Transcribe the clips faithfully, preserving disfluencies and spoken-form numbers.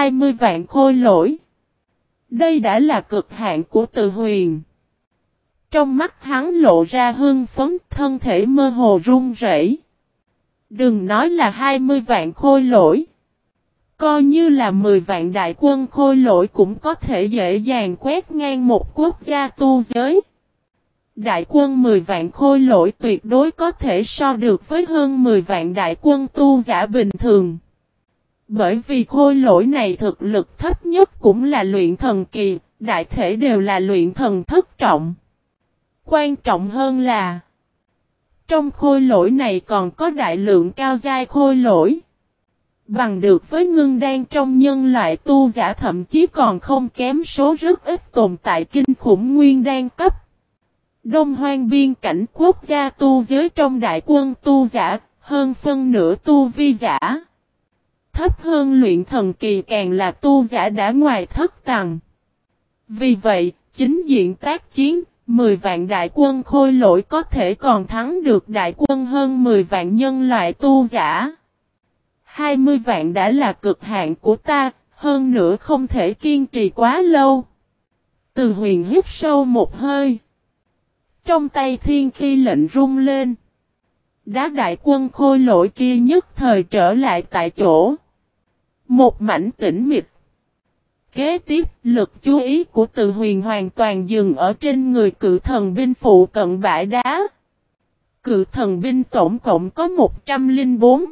hai mươi vạn khôi lỗi. Đây đã là cực hạn của Từ Huyền. Trong mắt hắn lộ ra hưng phấn, thân thể mơ hồ run rẩy. Đừng nói là hai mươi vạn khôi lỗi. Coi như là mười vạn đại quân khôi lỗi cũng có thể dễ dàng quét ngang một quốc gia tu giới. Đại quân mười vạn khôi lỗi tuyệt đối có thể so được với hơn mười vạn đại quân tu giả bình thường. Bởi vì khôi lỗi này thực lực thấp nhất cũng là luyện thần kỳ, đại thể đều là luyện thần thất trọng. Quan trọng hơn là, trong khôi lỗi này còn có đại lượng cao giai khôi lỗi. Bằng được với ngưng đan trong nhân loại tu giả thậm chí còn không kém số rất ít tồn tại kinh khủng nguyên đan cấp. Đông Hoang biên cảnh quốc gia tu giới trong đại quân tu giả, hơn phân nửa tu vi giả. Thấp hơn luyện thần kỳ càng là tu giả đã ngoài thất tầng. Vì vậy, chính diện tác chiến, mười vạn đại quân khôi lỗi có thể còn thắng được đại quân hơn mười vạn nhân loại tu giả. hai mươi vạn đã là cực hạn của ta, hơn nữa không thể kiên trì quá lâu. Từ Huyền hít sâu một hơi. Trong tay thiên khí lệnh rung lên. Đá đại quân khôi lỗi kia nhất thời trở lại tại chỗ. Một mảnh tĩnh mịch. Kế tiếp, lực chú ý của Từ Huyền hoàn toàn dừng ở trên người cự thần binh phụ cận bãi đá. Cự thần binh tổng cộng có một trăm lẻ bốn.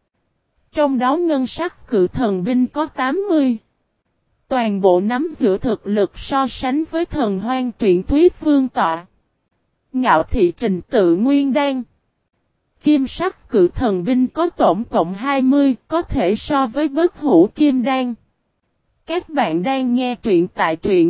Trong đó ngân sắc cự thần binh có tám mươi. Toàn bộ nắm giữ thực lực so sánh với thần hoang truyện thuyết vương tọa. Ngạo thị trình tự nguyên đan. Kim sắc cự thần binh có tổng cộng hai mươi, có thể so với bất hủ kim đan. Các bạn đang nghe truyện tại truyện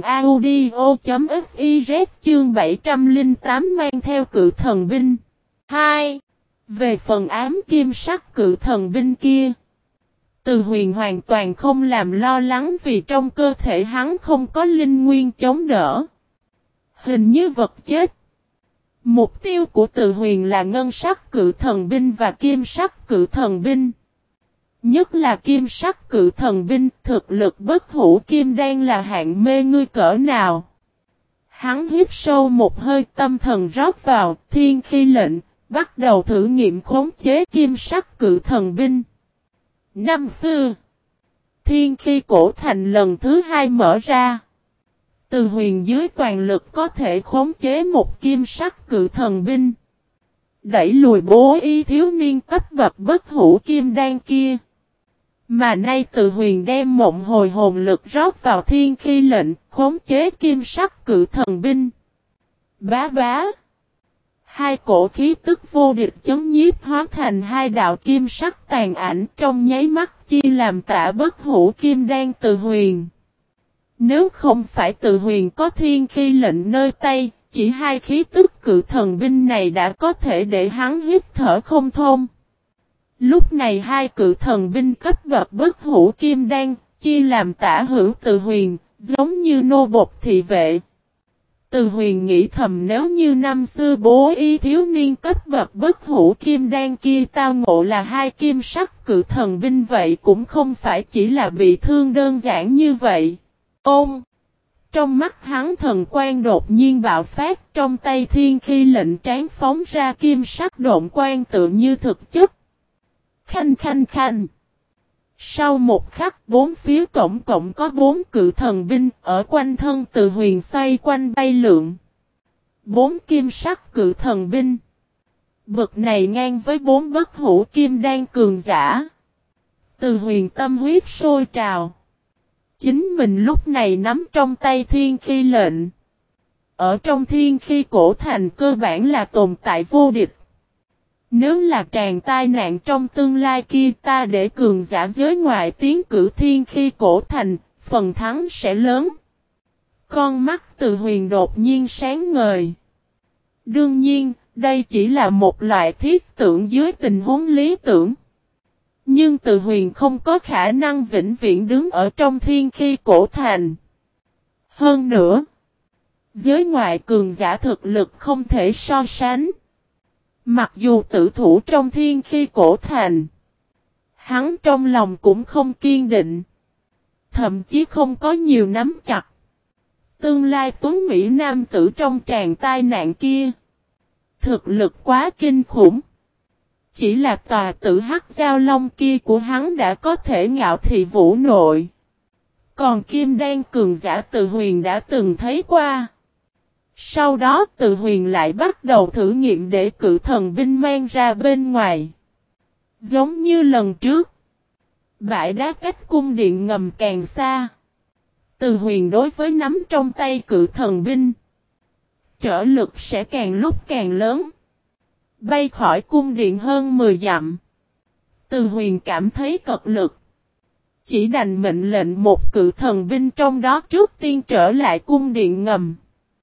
audio.fiz chương bảy trăm lẻ tám mang theo cự thần binh. hai. Về phần ám kim sắc cự thần binh kia, Từ Huyền hoàn toàn không làm lo lắng vì trong cơ thể hắn không có linh nguyên chống đỡ. Hình như vật chết. Mục tiêu của Từ Huyền là ngân sắc cự thần binh và kim sắc cự thần binh. Nhất là kim sắc cự thần binh, thực lực bất hủ kim đan là hạng mê ngươi cỡ nào. Hắn hít sâu một hơi, tâm thần rót vào, thiên khí lệnh, bắt đầu thử nghiệm khống chế kim sắc cự thần binh. Năm xưa, thiên khí cổ thành lần thứ hai mở ra. Từ Huyền dưới toàn lực có thể khống chế một kim sắc cự thần binh. Đẩy lùi bố y thiếu niên cấp bậc bất hủ kim đan kia. Mà nay Từ Huyền đem mộng hồi hồn lực rót vào thiên khí lệnh, khống chế kim sắc cự thần binh. Bá bá. Hai cổ khí tức vô địch chấm nhiếp hóa thành hai đạo kim sắc tàn ảnh trong nháy mắt chia làm tả bất hủ kim đan Từ Huyền. Nếu không phải Từ Huyền có thiên khí lệnh nơi tay, chỉ hai khí tức cự thần binh này đã có thể để hắn hít thở không thông. Lúc này hai cự thần binh cấp bậc bất hủ kim đan, chia làm tả hữu Từ Huyền, giống như nô bộc thị vệ. Từ Huyền nghĩ thầm nếu như năm xưa bố y thiếu niên cấp bậc bất hủ kim đan kia tao ngộ là hai kim sắc cự thần binh vậy cũng không phải chỉ là bị thương đơn giản như vậy. Ôm! Trong mắt hắn thần quang đột nhiên bạo phát, trong tay thiên khí lệnh tráng phóng ra kim sắc độn quang tự như thực chất. Khanh khanh khanh! Sau một khắc bốn phía tổng cộng có bốn cự thần binh ở quanh thân Từ Huyền xoay quanh bay lượn. Bốn kim sắc cự thần binh. Bực này ngang với bốn bất hủ kim đan cường giả. Từ Huyền tâm huyết sôi trào. Chính mình lúc này nắm trong tay thiên khí lệnh. Ở trong thiên khí cổ thành cơ bản là tồn tại vô địch. Nếu là tràn tai nạn trong tương lai kia ta để cường giả giới ngoại tiến cử thiên khí cổ thành, phần thắng sẽ lớn. Con mắt Từ Huyền đột nhiên sáng ngời. Đương nhiên, đây chỉ là một loại thiết tưởng dưới tình huống lý tưởng. Nhưng Từ Huyền không có khả năng vĩnh viễn đứng ở trong thiên khí cổ thành. Hơn nữa, giới ngoại cường giả thực lực không thể so sánh. Mặc dù tử thủ trong thiên khí cổ thành, hắn trong lòng cũng không kiên định. thậm chí không có nhiều nắm chặt. Tương lai tuấn Mỹ nam tử trong tràng tai nạn kia. Thực lực quá kinh khủng. Chỉ là tòa tử hắc giao long kia của hắn đã có thể ngạo thị vũ nội. Còn kim đan cường giả Từ Huyền đã từng thấy qua. Sau đó Từ Huyền lại bắt đầu thử nghiệm để cự thần binh mang ra bên ngoài. Giống như lần trước. Bãi đá cách cung điện ngầm càng xa. Từ Huyền đối với nắm trong tay cự thần binh. Trở lực sẽ càng lúc càng lớn. Bay khỏi cung điện hơn mười dặm. Từ Huyền cảm thấy cật lực. Chỉ đành mệnh lệnh một cự thần binh trong đó trước tiên trở lại cung điện ngầm.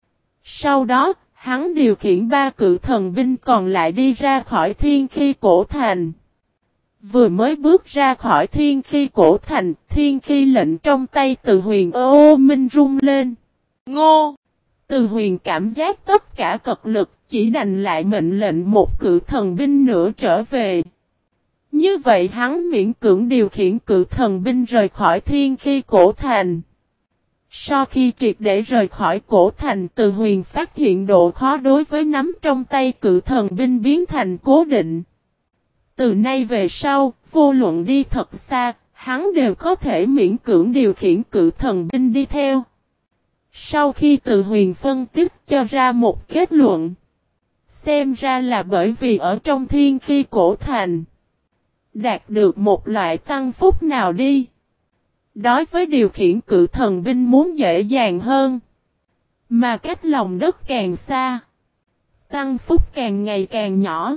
Sau đó, hắn điều khiển ba cự thần binh còn lại đi ra khỏi thiên khí cổ thành. Vừa mới bước ra khỏi thiên khí cổ thành, thiên khí lệnh trong tay Từ Huyền ô ô minh rung lên. Ngô! Từ Huyền cảm giác tất cả cật lực, chỉ đành lại mệnh lệnh một cự thần binh nữa trở về. Như vậy hắn miễn cưỡng điều khiển cự thần binh rời khỏi thiên khí cổ thành. Sau khi triệt để rời khỏi cổ thành, Từ Huyền phát hiện độ khó đối với nắm trong tay cự thần binh biến thành cố định. Từ nay về sau, vô luận đi thật xa, hắn đều có thể miễn cưỡng điều khiển cự thần binh đi theo. Sau khi Từ Huyền phân tích cho ra một kết luận. Xem ra là bởi vì ở trong thiên khí cổ thành. Đạt được một loại tăng phúc nào đi. Đối với điều khiển cự thần binh muốn dễ dàng hơn. Mà cách lòng đất càng xa. Tăng phúc càng ngày càng nhỏ.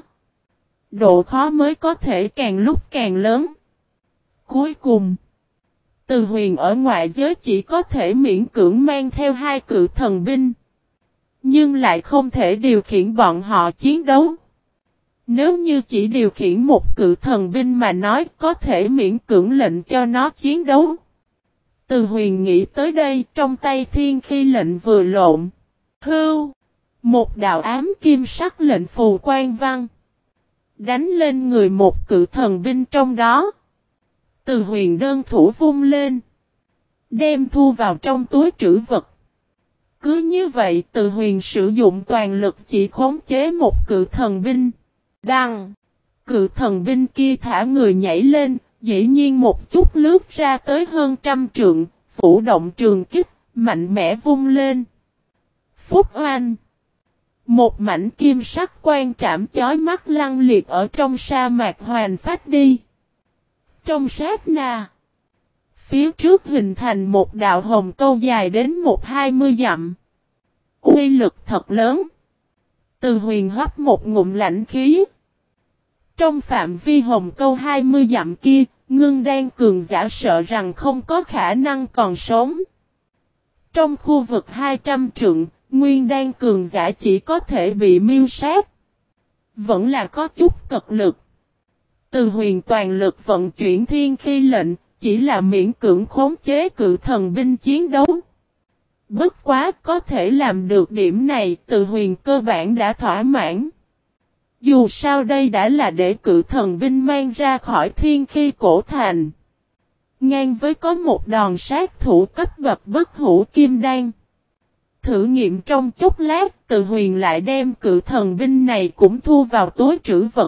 Độ khó mới có thể càng lúc càng lớn. Cuối cùng. Từ Huyền ở ngoại giới chỉ có thể miễn cưỡng mang theo hai cự thần binh. Nhưng lại không thể điều khiển bọn họ chiến đấu. Nếu như chỉ điều khiển một cự thần binh mà nói có thể miễn cưỡng lệnh cho nó chiến đấu. Từ Huyền nghĩ tới đây trong tay thiên khí lệnh vừa lộn. Hưu! Một đạo ám kim sắc lệnh phù quan văn. Đánh lên người một cự thần binh trong đó. Từ Huyền đơn thủ vung lên. Đem thu vào trong túi trữ vật. Cứ như vậy Từ Huyền sử dụng toàn lực chỉ khống chế một cự thần binh. Đăng! Cự thần binh kia thả người nhảy lên, dĩ nhiên một chút lướt ra tới hơn trăm trượng, phủ động trường kích, mạnh mẽ vung lên. Phúc oanh! Một mảnh kim sắc quan trảm chói mắt lăng liệt ở trong sa mạc hoàn phát đi. Trong sát na, phía trước hình thành một đạo hồng câu dài đến một hai mươi dặm. Uy lực thật lớn. Từ Huyền hấp một ngụm lạnh khí. Trong phạm vi hồng câu hai mươi dặm kia, Ngưng Đan cường giả sợ rằng không có khả năng còn sống. Trong khu vực hai trăm trượng, Nguyên Đan cường giả chỉ có thể bị miêu sát. Vẫn là có chút cật lực. Từ Huyền toàn lực vận chuyển thiên khí lệnh, chỉ là miễn cưỡng khống chế cự thần binh chiến đấu. Bất quá có thể làm được điểm này, Từ Huyền cơ bản đã thỏa mãn. Dù sao đây đã là để cự thần binh mang ra khỏi thiên khí cổ thành. Ngang với có một đòn sát thủ cấp bậc bất hủ kim đan. Thử nghiệm trong chốc lát, Từ Huyền lại đem cự thần binh này cũng thu vào túi trữ vật.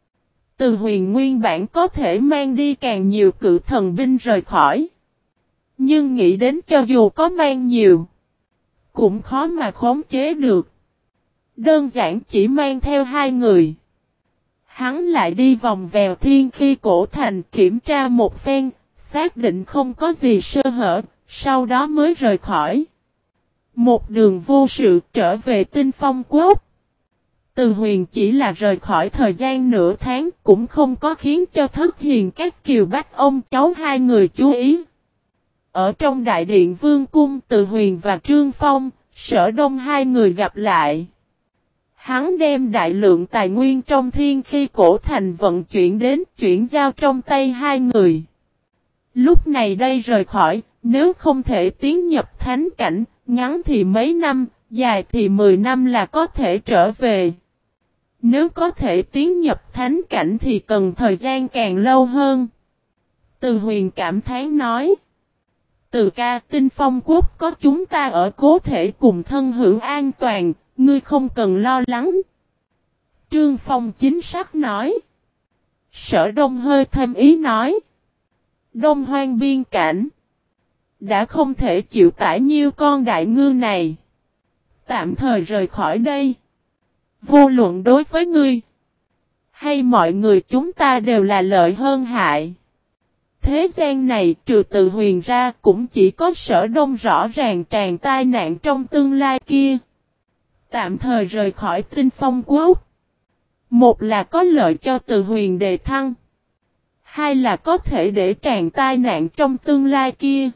Từ Huyền nguyên bản có thể mang đi càng nhiều cự thần binh rời khỏi. Nhưng nghĩ đến cho dù có mang nhiều, cũng khó mà khống chế được. Đơn giản chỉ mang theo hai người. Hắn lại đi vòng vèo thiên khí cổ thành kiểm tra một phen, xác định không có gì sơ hở, sau đó mới rời khỏi. Một đường vô sự trở về Tinh Phong Quốc. Từ Huyền chỉ là rời khỏi thời gian nửa tháng cũng không có khiến cho Thất Hiền các kiều bách ông cháu hai người chú ý. Ở trong đại điện Vương Cung, Từ Huyền và Trương Phong, Sở Đông hai người gặp lại. Hắn đem đại lượng tài nguyên trong thiên khí cổ thành vận chuyển đến chuyển giao trong tay hai người. Lúc này đây rời khỏi, nếu không thể tiến nhập thánh cảnh, ngắn thì mấy năm, dài thì mười năm là có thể trở về. Nếu có thể tiến nhập thánh cảnh thì cần thời gian càng lâu hơn. Từ Huyền cảm thán nói. Từ ca, Tinh Phong Quốc có chúng ta ở cố thể cùng thân hữu an toàn, ngươi không cần lo lắng. Trương Phong chính xác nói. Sở Đông hơi thêm ý nói. Đông Hoang biên cảnh. Đã không thể chịu tải nhiêu con đại ngư này. Tạm thời rời khỏi đây. Vô luận đối với ngươi. Hay mọi người chúng ta đều là lợi hơn hại. Thế gian này trừ Từ Huyền ra cũng chỉ có Sở Đông rõ ràng tràn tai nạn trong tương lai kia. Tạm thời rời khỏi Tinh Phong Quốc. Một là có lợi cho Từ Huyền đề thăng. Hai là có thể để tràn tai nạn trong tương lai kia.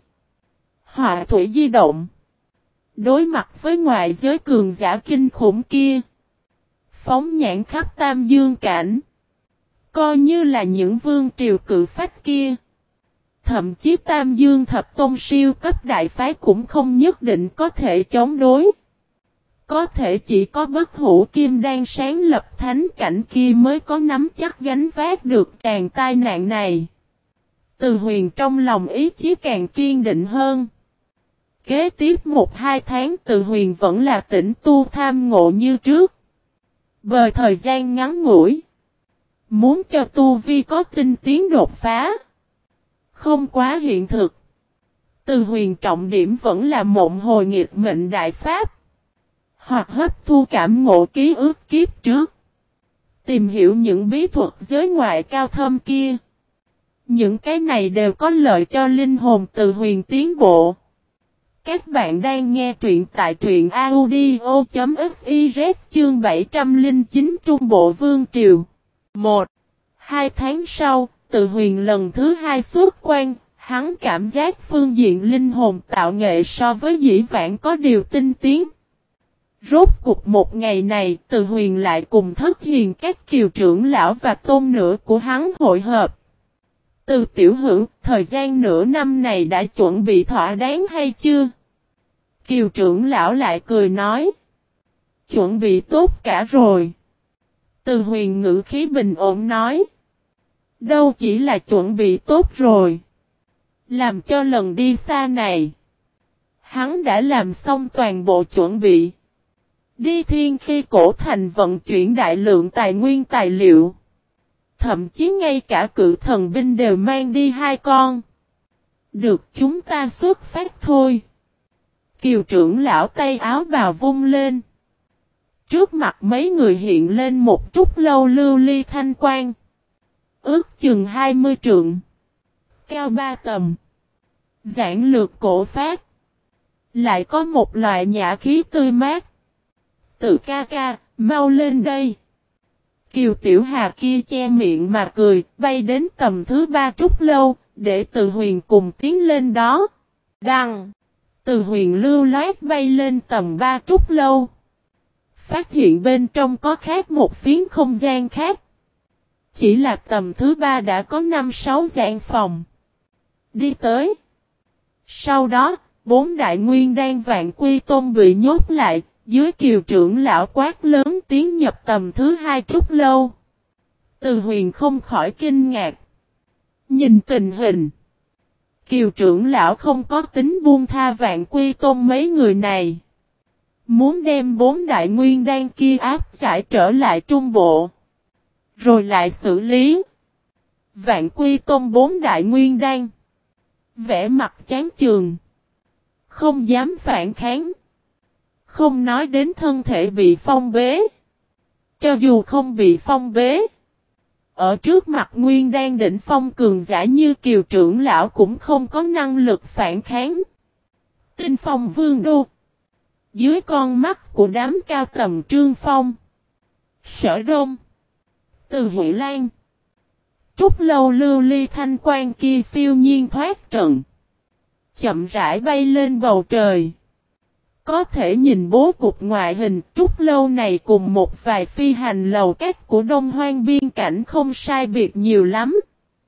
Họa thủy di động. Đối mặt với ngoại giới cường giả kinh khủng kia. Phóng nhãn khắp Tam Dương cảnh. Coi như là những vương triều cự phách kia. Thậm chí Tam Dương thập tôn siêu cấp đại phái cũng không nhất định có thể chống đối. Có thể chỉ có Bất Hủ Kim Đan sáng lập thánh cảnh kia mới có nắm chắc gánh vác được tràn tai nạn này. Từ Huyền trong lòng ý chí càng kiên định hơn. Kế tiếp một hai tháng Từ Huyền vẫn là tĩnh tu tham ngộ như trước. Bởi thời gian ngắn ngủi. Muốn cho tu vi có tinh tiến đột phá. Không quá hiện thực. Từ Huyền trọng điểm vẫn là mộng hồi nghịch mệnh đại pháp. Hoặc hấp thu cảm ngộ ký ức kiếp trước. Tìm hiểu những bí thuật giới ngoại cao thâm kia. Những cái này đều có lợi cho linh hồn Từ Huyền tiến bộ. Các bạn đang nghe truyện tại truyện audio.fiz chương bảy trăm lẻ chín Trung Bộ Vương Triều. một. Hai tháng sau, Từ Huyền lần thứ hai xuất quan, hắn cảm giác phương diện linh hồn tạo nghệ so với dĩ vãng có điều tinh tiến. Rốt cục một ngày này, Từ Huyền lại cùng Thất Hiền các kiều trưởng lão và tôn nữ của hắn hội hợp. Từ tiểu hữu, thời gian nửa năm này đã chuẩn bị thỏa đáng hay chưa? Kiều trưởng lão lại cười nói. Chuẩn bị tốt cả rồi. Từ Huyền ngữ khí bình ổn nói. Đâu chỉ là chuẩn bị tốt rồi. Làm cho lần đi xa này. Hắn đã làm xong toàn bộ chuẩn bị. Đi Thiên Khi Cổ Thành vận chuyển đại lượng tài nguyên tài liệu. Thậm chí ngay cả cự thần binh đều mang đi hai con. Được chúng ta xuất phát thôi. Kiều trưởng lão tay áo bào vung lên. Trước mặt mấy người hiện lên một trúc lâu lưu ly thanh quang. Ước chừng hai mươi trượng. Cao ba tầm. Giản lược cổ phát. Lại có một loại nhã khí tươi mát. Tự ca ca, mau lên đây. Kiều Tiểu Hà kia che miệng mà cười, bay đến tầm thứ ba trúc lâu, để Từ Huyền cùng tiến lên đó. Đăng. Từ Huyền lưu loát bay lên tầm ba trúc lâu. Phát hiện bên trong có khác một phiến không gian khác. Chỉ là tầm thứ ba đã có năm sáu gian phòng. Đi tới. Sau đó, bốn đại nguyên đan vạn quy tôn bị nhốt lại, dưới kiều trưởng lão quát lớn tiến nhập tầm thứ hai trúc lâu. Từ Huyền không khỏi kinh ngạc. Nhìn tình hình. Kiều trưởng lão không có tính buông tha vạn quy tôn mấy người này. Muốn đem bốn đại nguyên đan kia áp giải trở lại trung bộ. Rồi lại xử lý. Vạn quy tôn bốn đại nguyên đan. Vẽ mặt chán chường. Không dám phản kháng. Không nói đến thân thể bị phong bế. Cho dù không bị phong bế. Ở trước mặt nguyên đan đỉnh phong cường giả như kiều trưởng lão cũng không có năng lực phản kháng. Tinh Phong Vương Đô. Dưới con mắt của đám cao tầm Trương Phong. Sở Đông. Từ Huệ Lan. Trúc lâu lưu ly thanh quan kia phiêu nhiên thoát trận. Chậm rãi bay lên bầu trời. Có thể nhìn bố cục ngoại hình trúc lâu này cùng một vài phi hành lầu các của Đông Hoang biên cảnh không sai biệt nhiều lắm.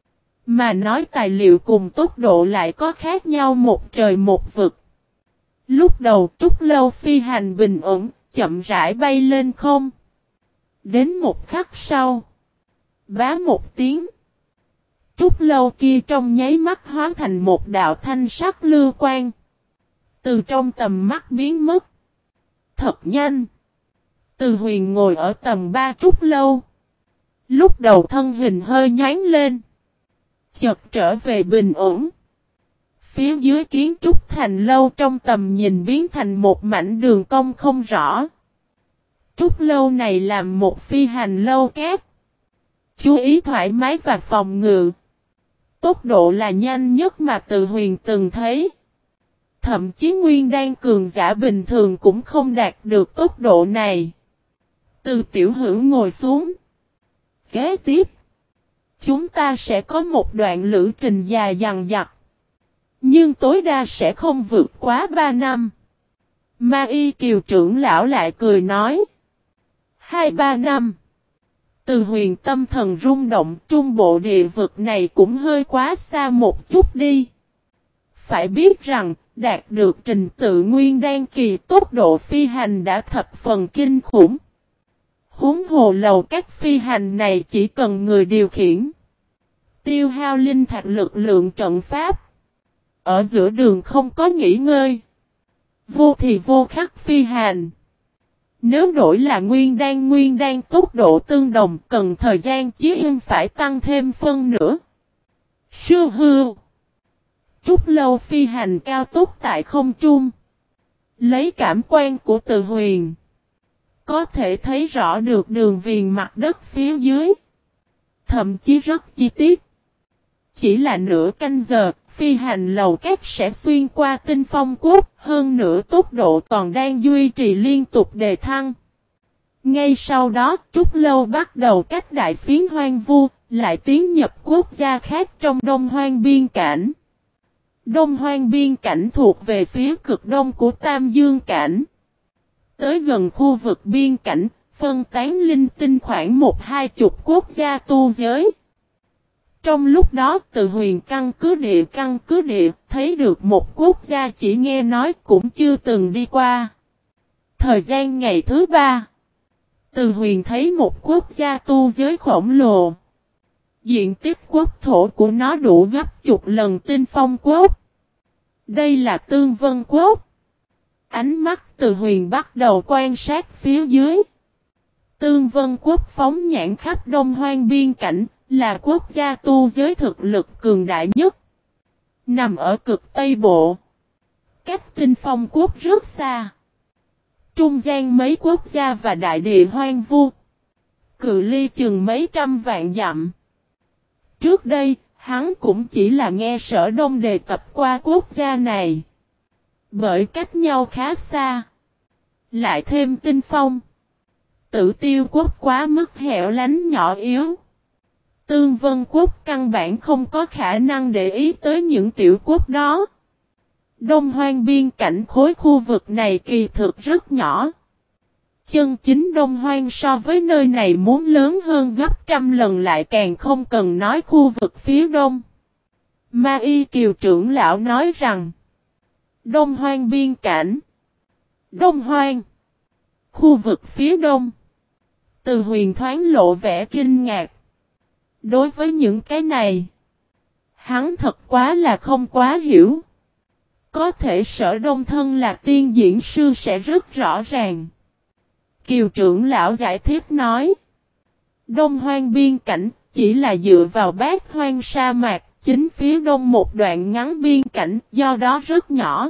Mà nói tài liệu cùng tốc độ lại có khác nhau một trời một vực. Lúc đầu trúc lâu phi hành bình ổn, chậm rãi bay lên không. Đến một khắc sau. Bá một tiếng. Trúc lâu kia trong nháy mắt hóa thành một đạo thanh sắc lưu quang. Từ trong tầm mắt biến mất. Thật nhanh. Từ Huyền ngồi ở tầng ba trúc lâu. Lúc đầu thân hình hơi nhoáng lên. Chợt trở về bình ổn. Phía dưới kiến trúc thành lâu trong tầm nhìn biến thành một mảnh đường cong không rõ. Trúc lâu này làm một phi hành lâu cát. Chú ý thoải mái và phòng ngự. Tốc độ là nhanh nhất mà Từ Huyền từng thấy. Thậm chí nguyên đan cường giả bình thường cũng không đạt được tốc độ này. Từ Tiểu Hữu ngồi xuống. Kế tiếp, chúng ta sẽ có một đoạn lữ trình dài dằng dặc. Nhưng tối đa sẽ không vượt quá ba năm. Ma Y Kiều trưởng lão lại cười nói. Hai ba năm. Từ Huyền tâm thần rung động, trung bộ địa vực này cũng hơi quá xa một chút đi. Phải biết rằng, đạt được trình tự nguyên đan kỳ tốc độ phi hành đã thập phần kinh khủng. Huống hồ lầu các phi hành này chỉ cần người điều khiển. Tiêu hao linh thạch lực lượng trận pháp. Ở giữa đường không có nghỉ ngơi. Vô thì vô khắc phi hành. Nếu đổi là nguyên đan nguyên đan tốc độ tương đồng cần thời gian chí yên phải tăng thêm phân nữa. Sư hư. Trúc lâu phi hành cao tốc tại không trung. Lấy cảm quan của Từ Huyền. Có thể thấy rõ được đường viền mặt đất phía dưới. Thậm chí rất chi tiết. Chỉ là nửa canh giờ, phi hành lầu cát sẽ xuyên qua Tinh Phong Quốc, hơn nữa tốc độ còn đang duy trì liên tục đề thăng. Ngay sau đó, Trúc lâu bắt đầu cách đại phiến hoang vu, lại tiến nhập quốc gia khác trong Đông Hoang biên cảnh. Đông Hoang biên cảnh thuộc về phía cực đông của Tam Dương cảnh. Tới gần khu vực biên cảnh, phân tán linh tinh khoảng một hai chục quốc gia tu giới. Trong lúc đó Từ Huyền căn cứ địa căn cứ địa thấy được một quốc gia chỉ nghe nói cũng chưa từng đi qua. Thời gian ngày thứ ba, Từ Huyền thấy một quốc gia tu giới khổng lồ. Diện tích quốc thổ của nó đủ gấp chục lần Tinh Phong Quốc. Đây là Tương Vân Quốc. Ánh mắt Từ Huyền bắt đầu quan sát phía dưới. Tương Vân Quốc phóng nhãn khắp Đông Hoang biên cảnh, là quốc gia tu giới thực lực cường đại nhất. Nằm ở cực Tây Bộ. Cách Tinh Phong Quốc rất xa. Trung gian mấy quốc gia và đại địa hoang vu. Cự ly chừng mấy trăm vạn dặm. Trước đây, hắn cũng chỉ là nghe Sở Đông đề cập qua quốc gia này. Bởi cách nhau khá xa. Lại thêm Tinh Phong. Tử Tiêu Quốc quá mức hẻo lánh nhỏ yếu. Tương Vân Quốc căn bản không có khả năng để ý tới những tiểu quốc đó. Đông Hoang biên cảnh khối khu vực này kỳ thực rất nhỏ. Chân chính Đông Hoang so với nơi này muốn lớn hơn gấp trăm lần lại càng không cần nói khu vực phía đông. Ma Y Kiều trưởng lão nói rằng Đông Hoang biên cảnh. Đông Hoang. Khu vực phía đông. Từ Huyền thoáng lộ vẻ kinh ngạc. Đối với những cái này, hắn thật quá là không quá hiểu. Có thể Sở Đông thân là tiên diễn sư sẽ rất rõ ràng. Kiều trưởng lão giải thích nói. Đông Hoang biên cảnh chỉ là dựa vào bát hoang sa mạc, chính phía đông một đoạn ngắn biên cảnh, do đó rất nhỏ.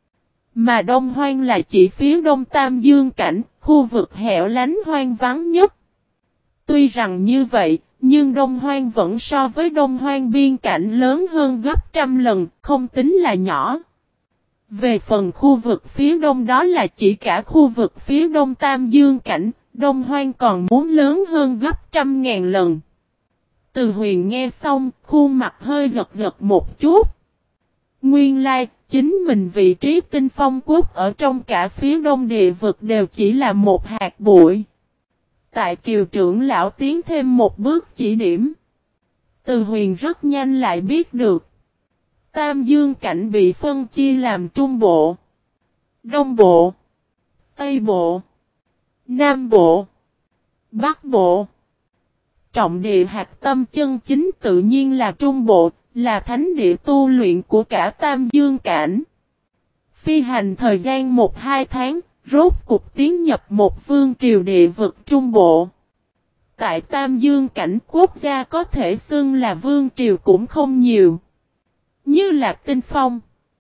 Mà Đông Hoang là chỉ phía đông Tam Dương cảnh, khu vực hẻo lánh hoang vắng nhất. Tuy rằng như vậy, nhưng Đông Hoang vẫn so với Đông Hoang biên cảnh lớn hơn gấp trăm lần, không tính là nhỏ. Về phần khu vực phía đông đó là chỉ cả khu vực phía đông Tam Dương cảnh, Đông Hoang còn muốn lớn hơn gấp trăm ngàn lần. Từ Huyền nghe xong, khuôn mặt hơi giật giật một chút. Nguyên lai, chính mình vị trí Tinh Phong Quốc ở trong cả phía đông địa vực đều chỉ là một hạt bụi. Tại Kiều trưởng lão tiến thêm một bước chỉ điểm. Từ Huyền rất nhanh lại biết được. Tam Dương cảnh bị phân chia làm Trung Bộ, Đông Bộ, Tây Bộ, Nam Bộ, Bắc Bộ. trọng địa hạt tâm chân chính tự nhiên là Trung Bộ, là thánh địa tu luyện của cả Tam Dương Cảnh. Phi hành thời gian một hai tháng, rốt cục tiến nhập một vương triều địa vực Trung Bộ. Tại Tam Dương Cảnh quốc gia có thể xưng là vương triều cũng không nhiều. Như là Tinh Phong,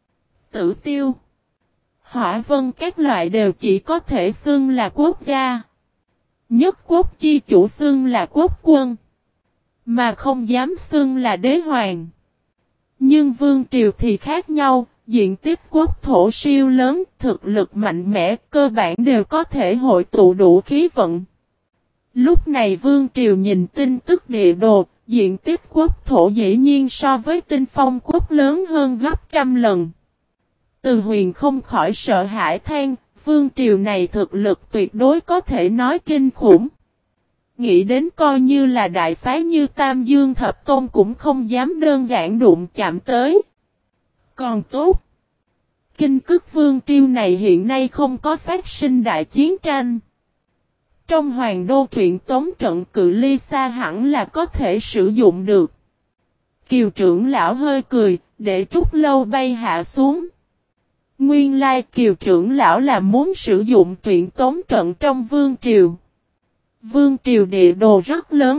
Tử Tiêu, Hỏa Vân các loại đều chỉ có thể xưng là quốc gia. Nhất quốc chi chủ xưng là quốc quân, mà không dám xưng là đế hoàng. Nhưng vương triều thì khác nhau, diện tích quốc thổ siêu lớn, thực lực mạnh mẽ, cơ bản đều có thể hội tụ đủ khí vận. Lúc này vương triều nhìn tin tức địa đồ, diện tích quốc thổ dĩ nhiên so với Tinh Phong quốc lớn hơn gấp trăm lần. Từ Huyền không khỏi sợ hãi than, vương triều này thực lực tuyệt đối có thể nói kinh khủng. Nghĩ đến coi như là đại phái như Tam Dương Thập Tôn cũng không dám đơn giản đụng chạm tới. Còn tốt, Kinh Cức vương triều này hiện nay không có phát sinh đại chiến tranh. Trong Hoàng Đô truyện tống trận cự ly xa hẳn là có thể sử dụng được. Kiều trưởng lão hơi cười, để trúc lâu bay hạ xuống. Nguyên lai Kiều trưởng lão là muốn sử dụng truyện tống trận trong vương triều. Vương triều địa đồ rất lớn.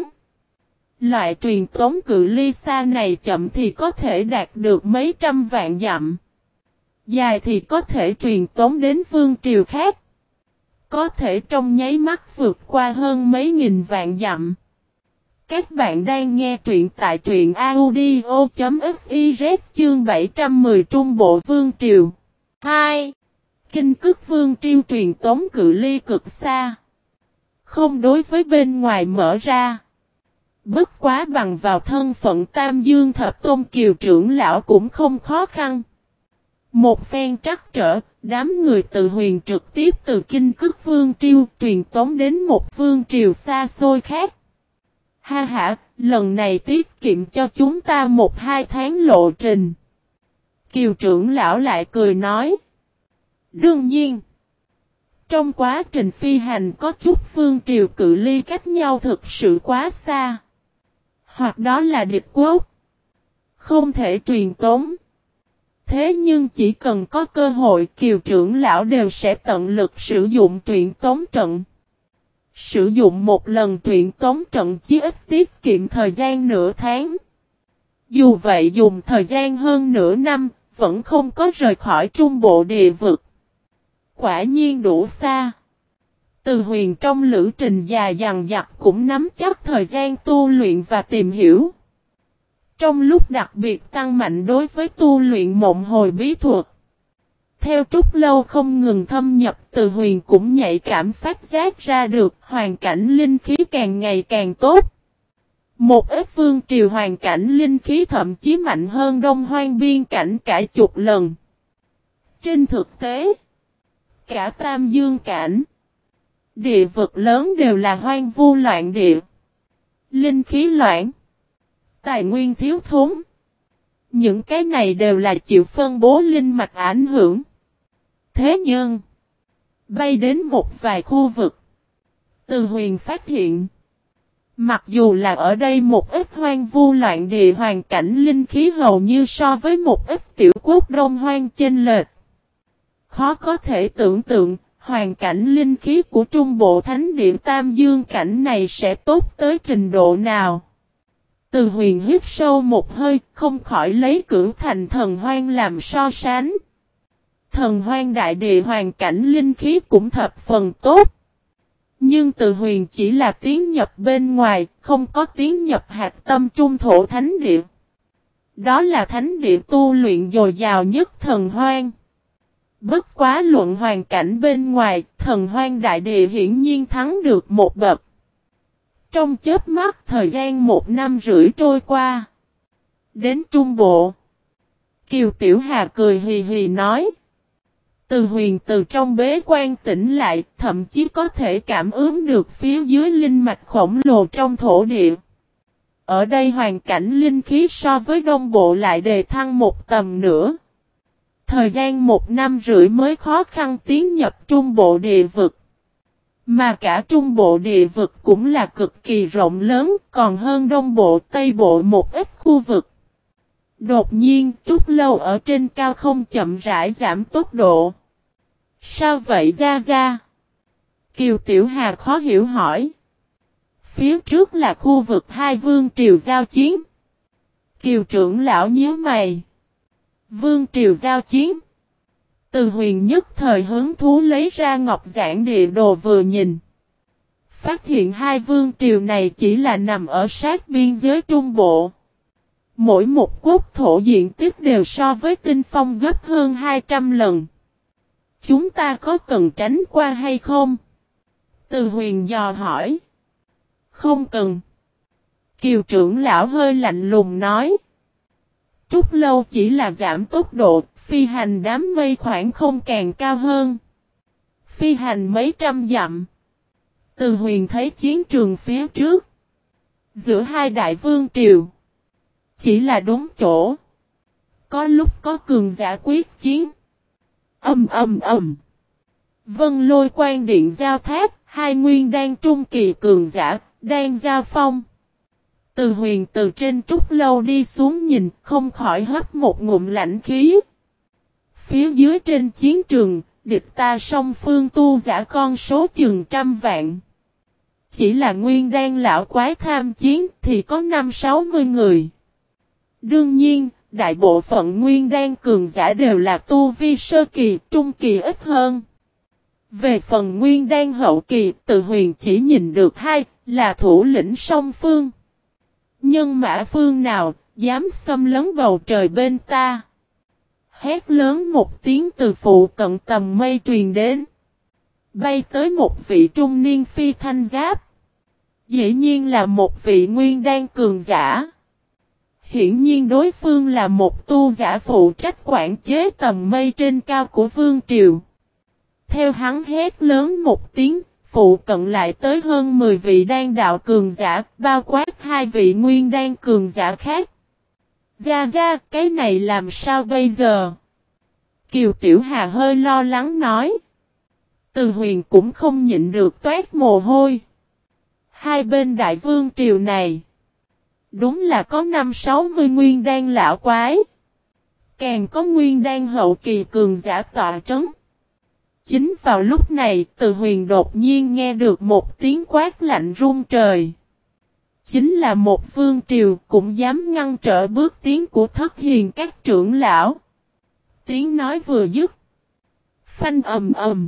Loại truyền tống cự ly xa này chậm thì có thể đạt được mấy trăm vạn dặm. Dài thì có thể truyền tống đến vương triều khác. Có thể trong nháy mắt vượt qua hơn mấy nghìn vạn dặm. Các bạn đang nghe truyện tại truyện audio chấm fiz chương bảy trăm mười Trung Bộ Vương Triều. hai. Kinh Cức vương triều truyền tống cự ly cực xa. Không đối với bên ngoài mở ra. Bất quá bằng vào thân phận Tam Dương Thập Tôn Kiều trưởng lão cũng không khó khăn. Một phen trắc trở, đám người từ Huyền trực tiếp từ Kinh Cức vương triều truyền tống đến một vương triều xa xôi khác. Ha ha, lần này tiết kiệm cho chúng ta một hai tháng lộ trình. Kiều trưởng lão lại cười nói. Đương nhiên, trong quá trình phi hành có chút vương triều cự ly cách nhau thực sự quá xa. Hoặc đó là địch quốc. Không thể truyền tống. Thế nhưng chỉ cần có cơ hội Kiều trưởng lão đều sẽ tận lực sử dụng truyền tống trận. Sử dụng một lần truyền tống trận chí ít tiết kiệm thời gian nửa tháng. Dù vậy dùng thời gian hơn nửa năm, vẫn không có rời khỏi Trung Bộ địa vực. Quả nhiên đủ xa. Từ Huyền trong lữ trình dài dằng dặc cũng nắm chắc thời gian tu luyện và tìm hiểu. Trong lúc đặc biệt tăng mạnh đối với tu luyện mộng hồi bí thuật. Theo Trúc Lâu không ngừng thâm nhập, Từ Huyền cũng nhạy cảm phát giác ra được hoàn cảnh linh khí càng ngày càng tốt. Một ít vương triều hoàn cảnh linh khí thậm chí mạnh hơn Đông Hoang biên cảnh cả chục lần. Trên thực tế, cả Tam Dương Cảnh, địa vực lớn đều là hoang vu loạn địa. Linh khí loãng, tài nguyên thiếu thốn. Những cái này đều là chịu phân bố linh mạch ảnh hưởng. Thế nhưng, bay đến một vài khu vực, Từ Huyền phát hiện, mặc dù là ở đây một ít hoang vu loạn địa hoàn cảnh linh khí hầu như so với một ít tiểu quốc Đông Hoang chênh lệch. Khó có thể tưởng tượng, hoàn cảnh linh khí của Trung Bộ Thánh Địa Tam Dương Cảnh này sẽ tốt tới trình độ nào. Từ Huyền hít sâu một hơi, không khỏi lấy Cửu Thành Thần Hoang làm so sánh. Thần Hoang đại địa hoàn cảnh linh khí cũng thập phần tốt. Nhưng Từ Huyền chỉ là tiến nhập bên ngoài, không có tiến nhập hạt tâm trung thổ thánh địa. Đó là thánh địa tu luyện dồi dào nhất Thần Hoang. Bất quá luận hoàn cảnh bên ngoài, Thần Hoang đại địa hiển nhiên thắng được một bậc. Trong chớp mắt thời gian một năm rưỡi trôi qua. Đến Trung Bộ. Kiều Tiểu Hà cười hì hì nói. Từ Huyền từ trong bế quan tỉnh lại, thậm chí có thể cảm ứng được phía dưới linh mạch khổng lồ trong thổ địa. Ở đây hoàn cảnh linh khí so với Đông Bộ lại đề thăng một tầm nữa. Thời gian một năm rưỡi mới khó khăn tiến nhập Trung Bộ địa vực. Mà cả trung bộ địa vực cũng là cực kỳ rộng lớn, còn hơn đông bộ tây bộ một ít khu vực. Đột nhiên, Trúc Lâu ở trên cao không chậm rãi giảm tốc độ. Sao vậy Gia Gia? Kiều Tiểu Hà khó hiểu hỏi. Phía trước là khu vực hai vương triều giao chiến. Kiều trưởng lão nhíu mày. Vương triều giao chiến. Từ Huyền nhất thời hứng thú lấy ra ngọc giản địa đồ vừa nhìn. Phát hiện hai vương triều này chỉ là nằm ở sát biên giới trung bộ. Mỗi một quốc thổ diện tích đều so với Tinh Phong gấp hơn hai trăm lần. Chúng ta có cần tránh qua hay không? Từ Huyền dò hỏi. Không cần. Kiều trưởng lão hơi lạnh lùng nói. Trúc Lâu chỉ là giảm tốc độ, phi hành đám mây khoảng không càng cao hơn. Phi hành mấy trăm dặm. Từ Huyền thấy chiến trường phía trước. Giữa hai đại vương triều. Chỉ là đúng chỗ. Có lúc có cường giả quyết chiến. Âm âm âm. Vân Lôi Quan Điện giao thác, hai nguyên đan trung kỳ cường giả, đang giao phong. Từ Huyền từ trên Trúc Lâu đi xuống nhìn, không khỏi hấp một ngụm lạnh khí. Phía dưới trên chiến trường, địch ta song phương tu giả con số chừng trăm vạn. Chỉ là nguyên đan lão quái tham chiến thì có năm sáu mươi người. Đương nhiên, đại bộ phận nguyên đan cường giả đều là tu vi sơ kỳ, trung kỳ ít hơn. Về phần nguyên đan hậu kỳ, Từ Huyền chỉ nhìn được hai, là thủ lĩnh song phương. Nhân mã phương nào, dám xâm lấn bầu trời bên ta. Hét lớn một tiếng từ phụ cận tầm mây truyền đến. Bay tới một vị trung niên phi thanh giáp. Dĩ nhiên là một vị nguyên đan cường giả. Hiển nhiên đối phương là một tu giả phụ trách quản chế tầm mây trên cao của vương triều. Theo hắn hét lớn một tiếng, phụ cận lại tới hơn mười vị đan đạo cường giả, bao quát hai vị nguyên đan cường giả khác. Gia Gia, cái này làm sao bây giờ? Kiều Tiểu Hà hơi lo lắng nói. Từ Huyền cũng không nhịn được toát mồ hôi. Hai bên đại vương triều này. Đúng là có năm sáu mươi nguyên đan lão quái. Càng có nguyên đan hậu kỳ cường giả tọa trấn. Chính vào lúc này, Từ Huyền đột nhiên nghe được một tiếng quát lạnh rung trời. Chính là một vương triều cũng dám ngăn trở bước tiến của Thất Hiền các trưởng lão. Tiếng nói vừa dứt. Phanh ầm ầm.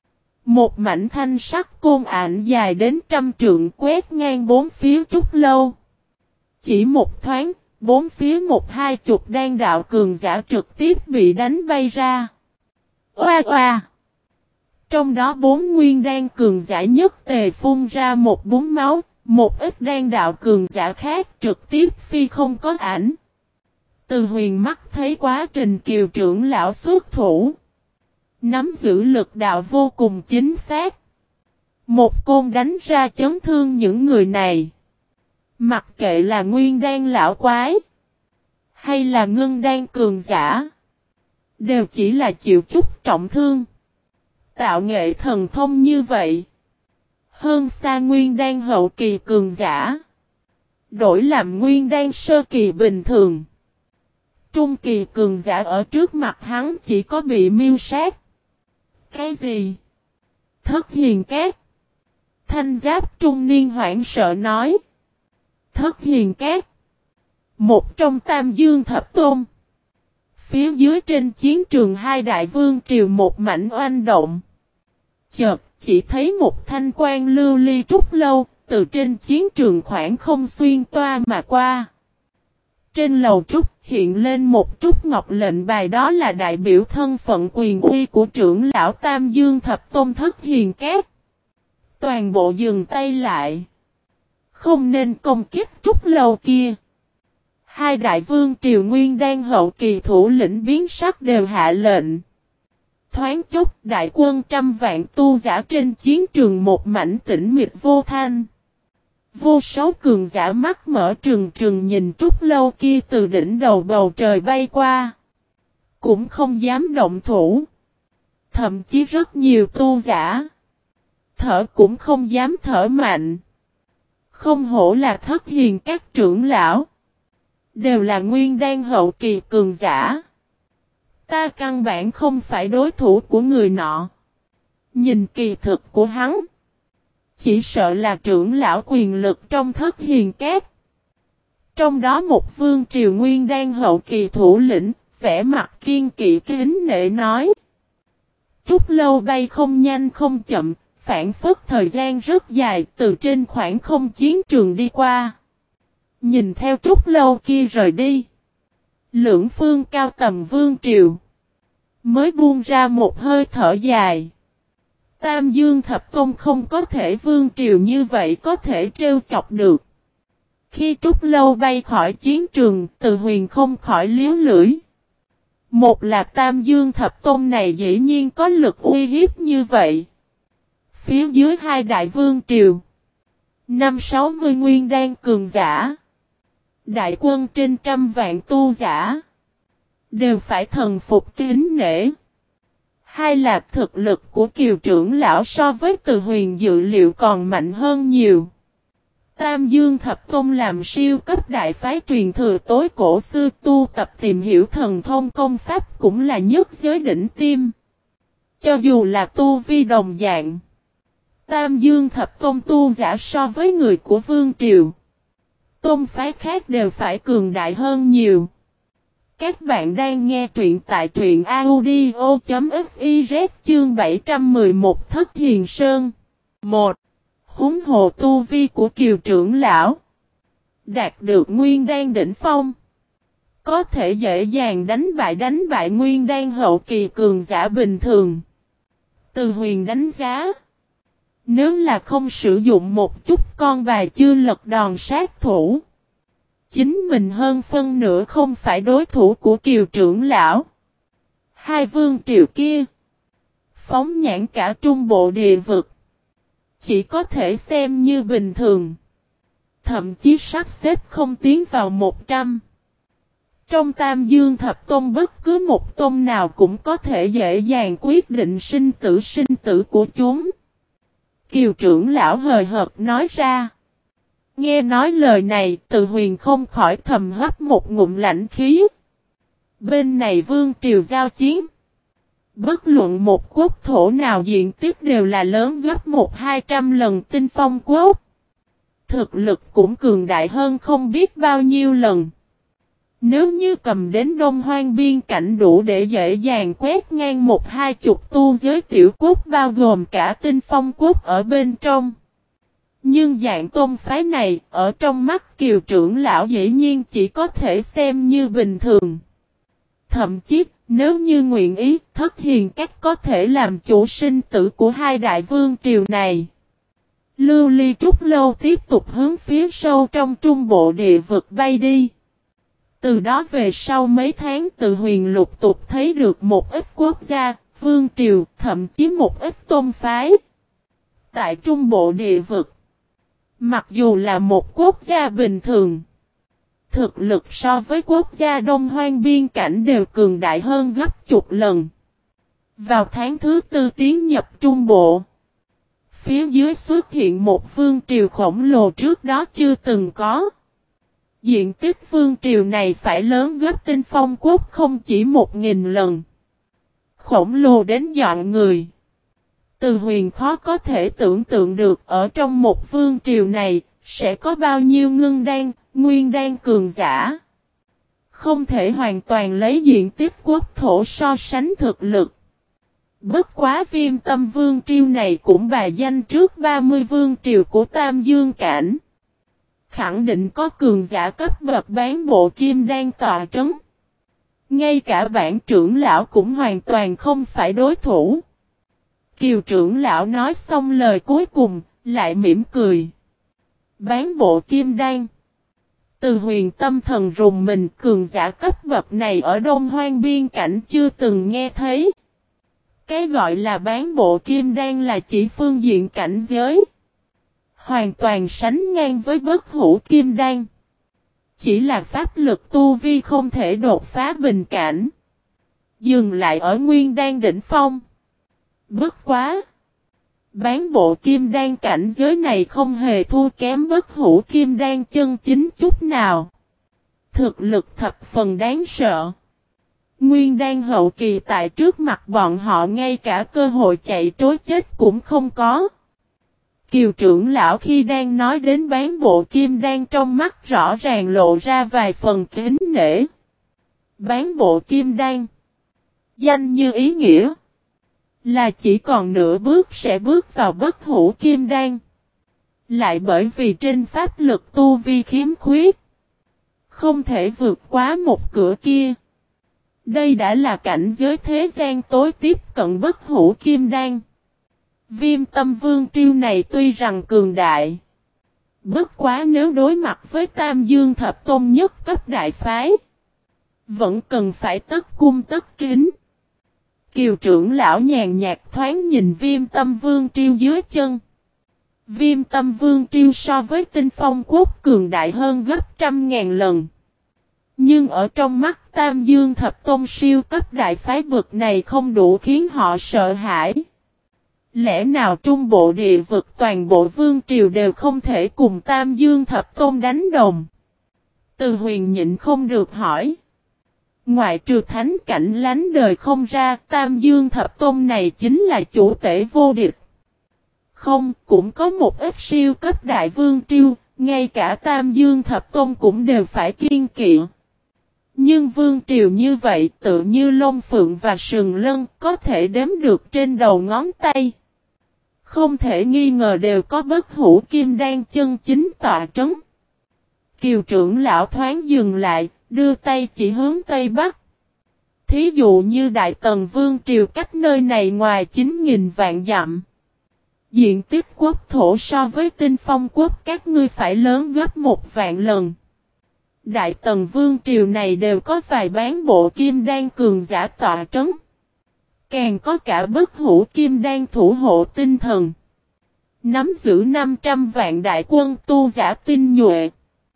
Một mảnh thanh sắc côn ảnh dài đến trăm trượng quét ngang bốn phía Trúc Lâu. Chỉ một thoáng, bốn phía một hai chục đan đạo cường giả trực tiếp bị đánh bay ra. Oa oa! Trong đó bốn nguyên đan cường giả nhất tề phun ra một búng máu, một ít đan đạo cường giả khác trực tiếp phi không có ảnh. Từ Huyền mắt thấy quá trình Kiều trưởng lão xuất thủ. Nắm giữ lực đạo vô cùng chính xác. Một côn đánh ra chấn thương những người này. Mặc kệ là nguyên đan lão quái. Hay là ngưng đan cường giả. Đều chỉ là chịu chút trọng thương. Tạo nghệ thần thông như vậy. Hơn xa nguyên đan hậu kỳ cường giả. Đổi làm nguyên đan sơ kỳ bình thường. Trung kỳ cường giả ở trước mặt hắn chỉ có bị miêu sát. Cái gì? Thất Hiền Cát. Thanh giáp trung niên hoảng sợ nói. Thất Hiền Cát. Một trong Tam Dương Thập Tôn. Phía dưới trên chiến trường hai đại vương triều một mảnh oanh động. Chợt chỉ thấy một thanh quan lưu ly Trúc Lâu, từ trên chiến trường khoảng không xuyên toa mà qua. Trên lầu trúc hiện lên một trúc ngọc lệnh bài, đó là đại biểu thân phận quyền uy của trưởng lão Tam Dương Thập Tôn Thất Hiền Cát. Toàn bộ dừng tay lại. Không nên công kích Trúc Lâu kia. Hai đại vương triều nguyên đan hậu kỳ thủ lĩnh biến sắc đều hạ lệnh. Thoáng chốc đại quân trăm vạn tu giả trên chiến trường một mảnh tĩnh mịch vô thanh. Vô số cường giả mắt mở trừng trừng nhìn Trúc Lâu kia từ đỉnh đầu bầu trời bay qua. Cũng không dám động thủ. Thậm chí rất nhiều tu giả. Thở cũng không dám thở mạnh. Không hổ là thất hiền các trưởng lão. Đều là nguyên đan hậu kỳ cường giả. Ta căn bản không phải đối thủ của người nọ. Nhìn kỳ thực của hắn. Chỉ sợ là trưởng lão quyền lực trong thất hiền các. Trong đó một vương triều nguyên đan hậu kỳ thủ lĩnh, vẻ mặt kiên kỵ kính nể nói. Trúc lâu bay không nhanh không chậm, phản phất thời gian rất dài từ trên khoảng không chiến trường đi qua. Nhìn theo trúc lâu kia rời đi. Lưỡng phương cao tầm vương triều. Mới buông ra một hơi thở dài. Tam Dương Thập Tôn không có thể vương triều như vậy có thể trêu chọc được. Khi trúc lâu bay khỏi chiến trường, Từ Huyền không khỏi liếu lưỡi. Một là Tam Dương Thập Tôn này dĩ nhiên có lực uy hiếp như vậy. Phía dưới hai đại vương triều. Năm sáu mươi nguyên đan cường giả. Đại quân trên trăm vạn tu giả. Đều phải thần phục kính nể. Hai là thực lực của Kiều trưởng lão so với Từ Huyền dự liệu còn mạnh hơn nhiều. Tam Dương Thập Tôn làm siêu cấp đại phái truyền thừa tối cổ xưa tu tập tìm hiểu thần thông công pháp cũng là nhất giới đỉnh tiêm. Cho dù là tu vi đồng dạng. Tam Dương Thập Tôn tu giả so với người của Vương Triều. Tôn phái khác đều phải cường đại hơn nhiều. Các bạn đang nghe truyện tại truyện audio.fiz chương bảy trăm mười một Thất Hiền Sơn. một. Húng hồ tu vi của Kiều trưởng lão. Đạt được nguyên đan đỉnh phong. Có thể dễ dàng đánh bại đánh bại nguyên đan hậu kỳ cường giả bình thường. Từ Huyền đánh giá. Nếu là không sử dụng một chút con bài chưa lật đòn sát thủ. Chính mình hơn phân nửa không phải đối thủ của Kiều trưởng lão. Hai vương triều kia. Phóng nhãn cả trung bộ địa vực. Chỉ có thể xem như bình thường. Thậm chí sắp xếp không tiến vào một trăm. Trong Tam Dương Thập Tôn bất cứ một tôn nào cũng có thể dễ dàng quyết định sinh tử sinh tử của chúng. Kiều trưởng lão hời hợt nói ra. Nghe nói lời này, Từ Huyền không khỏi thầm hấp một ngụm lãnh khí. Bên này vương triều giao chiến. Bất luận một quốc thổ nào diện tích đều là lớn gấp một hai trăm lần Tinh Phong quốc. Thực lực cũng cường đại hơn không biết bao nhiêu lần. Nếu như cầm đến Đông Hoang biên cảnh đủ để dễ dàng quét ngang một hai chục tu giới tiểu quốc bao gồm cả Tinh Phong quốc ở bên trong. Nhưng dạng tôn phái này, ở trong mắt Kiều trưởng lão dĩ nhiên chỉ có thể xem như bình thường. Thậm chí, nếu như nguyện ý, Thất Hiền các có thể làm chủ sinh tử của hai đại vương triều này. Lưu Ly Trúc Lâu tiếp tục hướng phía sâu trong trung bộ địa vực bay đi. Từ đó về sau mấy tháng Từ Huyền lục tục thấy được một ít quốc gia, vương triều, thậm chí một ít tôn phái. Tại trung bộ địa vực. Mặc dù là một quốc gia bình thường, thực lực so với quốc gia Đông Hoang biên cảnh đều cường đại hơn gấp chục lần. Vào tháng thứ tư tiến nhập trung bộ, phía dưới xuất hiện một vương triều khổng lồ trước đó chưa từng có. Diện tích vương triều này phải lớn gấp Tinh Phong quốc không chỉ một nghìn lần. Khổng lồ đến dọn người. Từ Huyền khó có thể tưởng tượng được ở trong một vương triều này, sẽ có bao nhiêu ngưng đan, nguyên đan cường giả. Không thể hoàn toàn lấy diện tích quốc thổ so sánh thực lực. Bất quá Viêm Tâm vương triều này cũng bài danh trước ba mươi vương triều của Tam Dương Cảnh. Khẳng định có cường giả cấp bậc bán bộ kim đan tọa trấn. Ngay cả bản trưởng lão cũng hoàn toàn không phải đối thủ. Kiều trưởng lão nói xong lời cuối cùng, lại mỉm cười. Bán bộ kim đan. Từ Huyền tâm thần rùng mình, cường giả cấp bậc này ở Đông Hoang biên cảnh chưa từng nghe thấy. Cái gọi là bán bộ kim đan là chỉ phương diện cảnh giới. Hoàn toàn sánh ngang với bất hủ kim đan. Chỉ là pháp lực tu vi không thể đột phá bình cảnh. Dừng lại ở nguyên đan đỉnh phong. Bất quá. Bán bộ kim đan cảnh giới này không hề thua kém bất hủ kim đan chân chính chút nào. Thực lực thập phần đáng sợ. Nguyên đan hậu kỳ tại trước mặt bọn họ ngay cả cơ hội chạy trối chết cũng không có. Kiều trưởng lão khi đang nói đến bán bộ kim đan trong mắt rõ ràng lộ ra vài phần kính nể. Bán bộ kim đan. Danh như ý nghĩa. Là chỉ còn nửa bước sẽ bước vào bất hủ kim đan. Lại bởi vì trên pháp lực tu vi khiếm khuyết. Không thể vượt quá một cửa kia. Đây đã là cảnh giới thế gian tối tiếp cận bất hủ kim đan. Viêm tâm vương triêu này tuy rằng cường đại. Bất quá nếu đối mặt với Tam Dương Thập Tôn nhất cấp đại phái. Vẫn cần phải tất cung tất kính. Kiều trưởng lão nhàn nhạt thoáng nhìn viêm tâm vương triêu dưới chân. Viêm tâm vương triêu so với tinh phong quốc cường đại hơn gấp trăm ngàn lần. Nhưng ở trong mắt Tam Dương Thập Tôn siêu cấp đại phái bực này không đủ khiến họ sợ hãi. Lẽ nào trung bộ địa vực toàn bộ vương triều đều không thể cùng Tam Dương Thập Tôn đánh đồng? Từ Huyền nhịn không được hỏi. Ngoại trừ thánh cảnh lánh đời không ra, Tam Dương Thập Tôn này chính là chủ tể vô địch. Không, cũng có một ít siêu cấp đại vương triều, ngay cả Tam Dương Thập Tôn cũng đều phải kiên kỵ. Nhưng vương triều như vậy tự như lông phượng và sừng lân có thể đếm được trên đầu ngón tay. Không thể nghi ngờ đều có bất hủ kim đan chân chính tọa trấn. Kiều trưởng lão thoáng dừng lại, đưa tay chỉ hướng Tây Bắc. Thí dụ như Đại Tần Vương triều cách nơi này ngoài chín nghìn vạn dặm. Diện tích quốc thổ so với Tinh Phong quốc các ngươi phải lớn gấp một vạn lần. Đại Tần Vương triều này đều có vài bán bộ kim đan cường giả tọa trấn. Càng có cả bất hủ kim đan thủ hộ tinh thần. Nắm giữ năm trăm vạn đại quân tu giả tinh nhuệ.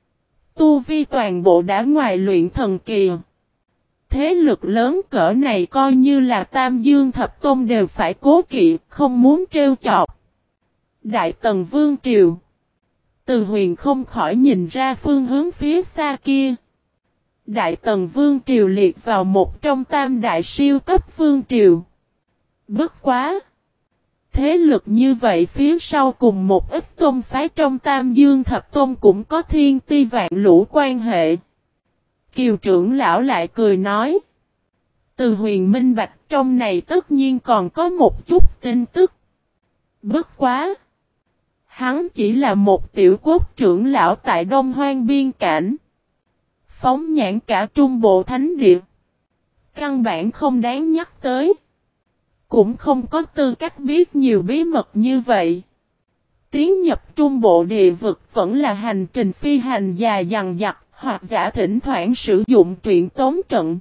Tu vi toàn bộ đã ngoài luyện thần kỳ. Thế lực lớn cỡ này coi như là Tam Dương Thập Tôn đều phải cố kỵ, không muốn trêu chọc. Đại Tần Vương triều. Từ Huyền không khỏi nhìn ra phương hướng phía xa kia. Đại Tần Vương triều liệt vào một trong tam đại siêu cấp vương triều. Bất quá. Thế lực như vậy phía sau cùng một ít tôn phái trong Tam Dương Thập Tôn cũng có thiên ti vạn lũ quan hệ. Kiều trưởng lão lại cười nói. Từ Huyền minh bạch trong này tất nhiên còn có một chút tin tức. Bất quá. Hắn chỉ là một tiểu quốc trưởng lão tại Đông Hoang biên cảnh. Phóng nhãn cả trung bộ thánh địa. Căn bản không đáng nhắc tới. Cũng không có tư cách biết nhiều bí mật như vậy. Tiến nhập trung bộ địa vực vẫn là hành trình phi hành dài dằng dặc, hoặc giả thỉnh thoảng sử dụng truyện tống trận.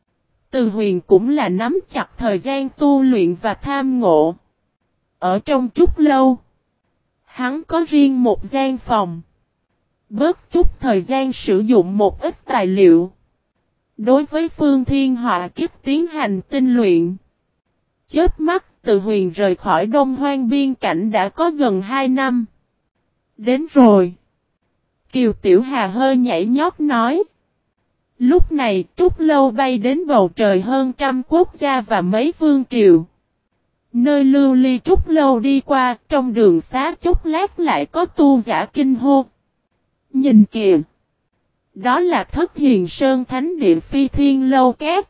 Từ Huyền cũng là nắm chặt thời gian tu luyện và tham ngộ. Ở trong chút lâu, hắn có riêng một gian phòng. Bớt chút thời gian sử dụng một ít tài liệu. Đối với Phương Thiên Họa Kiếp tiến hành tinh luyện. Chớp mắt, Từ Huyền rời khỏi Đông Hoang biên cảnh đã có gần hai năm. Đến rồi. Kiều Tiểu Hà hơi nhảy nhót nói. Lúc này, Trúc Lâu bay đến bầu trời hơn trăm quốc gia và mấy vương triều. Nơi lưu ly Trúc Lâu đi qua, trong đường xá chốc lát lại có tu giả kinh hô. Nhìn kìa! Đó là Thất Hiền Sơn Thánh Địa Phi Thiên Lâu Cát.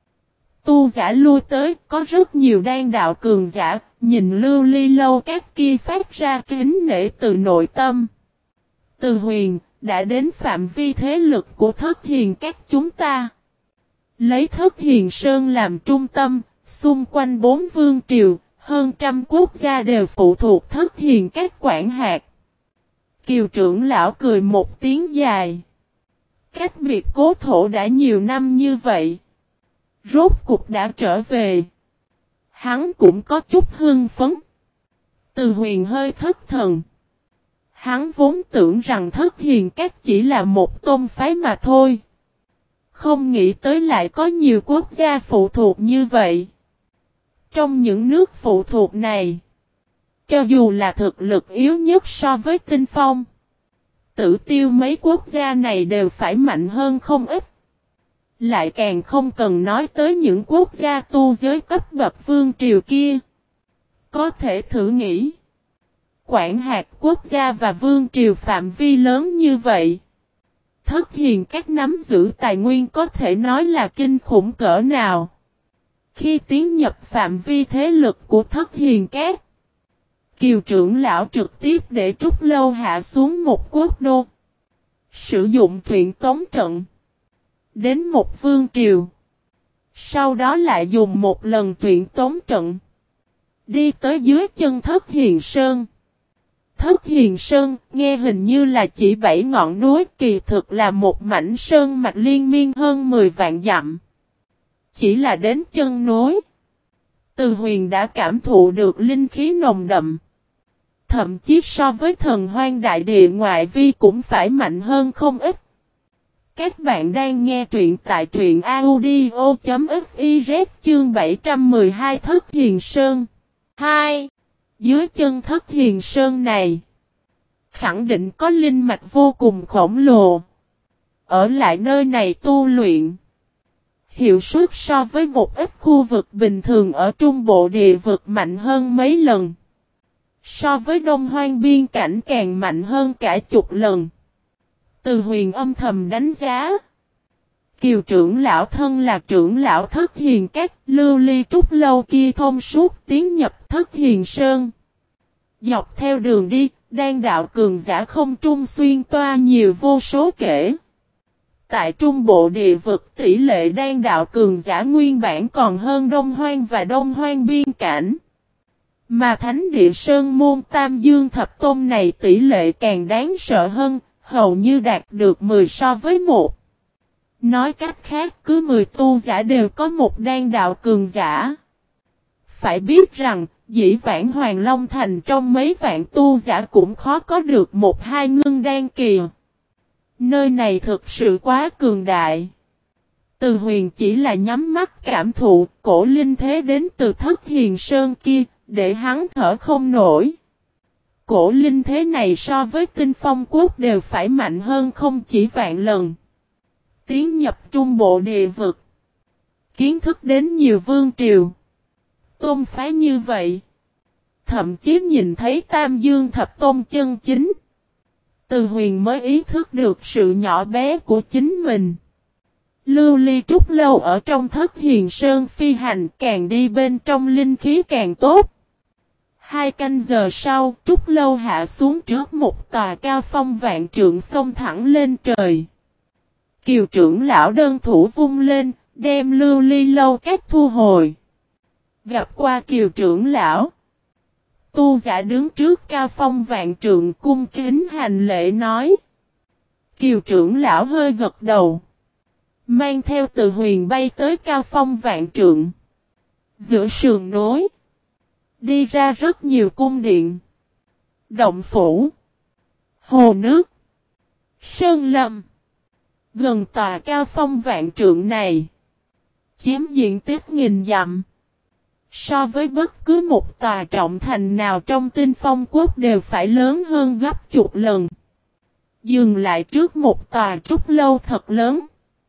Tu giả lui tới, có rất nhiều đan đạo cường giả, nhìn lưu ly lâu cát kia phát ra kính nể từ nội tâm. Từ Huyền, đã đến phạm vi thế lực của Thất Hiền các chúng ta. Lấy Thất Hiền Sơn làm trung tâm, xung quanh bốn vương triều, hơn trăm quốc gia đều phụ thuộc Thất Hiền các quản hạt. Kiều trưởng lão cười một tiếng dài. Cách biệt cố thổ đã nhiều năm như vậy. Rốt cục đã trở về. Hắn cũng có chút hưng phấn. Từ Huyền hơi thất thần. Hắn vốn tưởng rằng Thất Hiền các chỉ là một tôn phái mà thôi. Không nghĩ tới lại có nhiều quốc gia phụ thuộc như vậy. Trong những nước phụ thuộc này, Cho dù là thực lực yếu nhất so với Tinh Phong, Tử Tiêu mấy quốc gia này đều phải mạnh hơn không ít. Lại càng không cần nói tới những quốc gia tu giới cấp bậc vương triều kia. Có thể thử nghĩ, quản hạt quốc gia và vương triều phạm vi lớn như vậy, Thất Hiền Các nắm giữ tài nguyên có thể nói là kinh khủng cỡ nào. Khi tiến nhập phạm vi thế lực của Thất Hiền Các, Kiều trưởng lão trực tiếp để Trúc Lâu hạ xuống một quốc đô, sử dụng truyện tống trận đến một vương triều, sau đó lại dùng một lần truyện tống trận đi tới dưới chân Thất Hiền Sơn. Thất Hiền Sơn nghe hình như là chỉ bảy ngọn núi, kỳ thực là một mảnh sơn mạch liên miên hơn mười vạn dặm. Chỉ là đến chân núi, Từ Huyền đã cảm thụ được linh khí nồng đậm. Thậm chí so với Thần Hoang Đại Địa ngoại vi cũng phải mạnh hơn không ít. Các bạn đang nghe truyện tại truyện audio.fiz chương bảy trăm mười hai Thất Hiền Sơn. hai. Dưới chân Thất Hiền Sơn này, khẳng định có linh mạch vô cùng khổng lồ. Ở lại nơi này tu luyện, hiệu suất so với một ít khu vực bình thường ở trung bộ địa vực mạnh hơn mấy lần. So với Đông Hoang biên cảnh càng mạnh hơn cả chục lần. Từ Huyền âm thầm đánh giá. Kiều trưởng lão thân là trưởng lão Thất Hiền Các, lưu ly trúc lâu kia thông suốt tiến nhập Thất Hiền Sơn. Dọc theo đường đi, đan đạo cường giả không trung xuyên toa nhiều vô số kể. Tại trung bộ địa vực tỷ lệ đan đạo cường giả nguyên bản còn hơn Đông Hoang và Đông Hoang biên cảnh. Mà Thánh Địa Sơn Môn Tam Dương Thập Tôn này tỷ lệ càng đáng sợ hơn, hầu như đạt được mười so với một. Nói cách khác cứ mười tu giả đều có một đan đạo cường giả. Phải biết rằng, dĩ vãng Hoàng Long Thành trong mấy vạn tu giả cũng khó có được một hai ngưng đan kỳ. Nơi này thực sự quá cường đại. Từ Huyền chỉ là nhắm mắt cảm thụ cổ linh thế đến từ Thất Hiền Sơn kia, để hắn thở không nổi. Cổ linh thế này so với Tinh Phong Quốc đều phải mạnh hơn không chỉ vạn lần. Tiến nhập trung bộ địa vực, kiến thức đến nhiều vương triều, tôn phái như vậy. Thậm chí nhìn thấy Tam Dương Thập Tôn chân chính, Từ Huyền mới ý thức được sự nhỏ bé của chính mình. Lưu ly trúc lâu ở trong Thất Hiền Sơn phi hành, càng đi bên trong linh khí càng tốt. Hai canh giờ sau, trúc lâu hạ xuống trước một tòa cao phong vạn trượng xông thẳng lên trời. Kiều trưởng lão đơn thủ vung lên, đem lưu ly lâu các thu hồi. Gặp qua Kiều trưởng lão, tu giả đứng trước cao phong vạn trượng cung kính hành lễ nói. Kiều trưởng lão hơi gật đầu, mang theo Từ Huyền bay tới cao phong vạn trượng. Giữa sườn núi, đi ra rất nhiều cung điện, động phủ, hồ nước, sơn lâm. Gần tòa cao phong vạn trượng này, chiếm diện tích nghìn dặm. So với bất cứ một tòa trọng thành nào trong Tinh Phong Quốc đều phải lớn hơn gấp chục lần. Dừng lại trước một tòa trúc lâu thật lớn.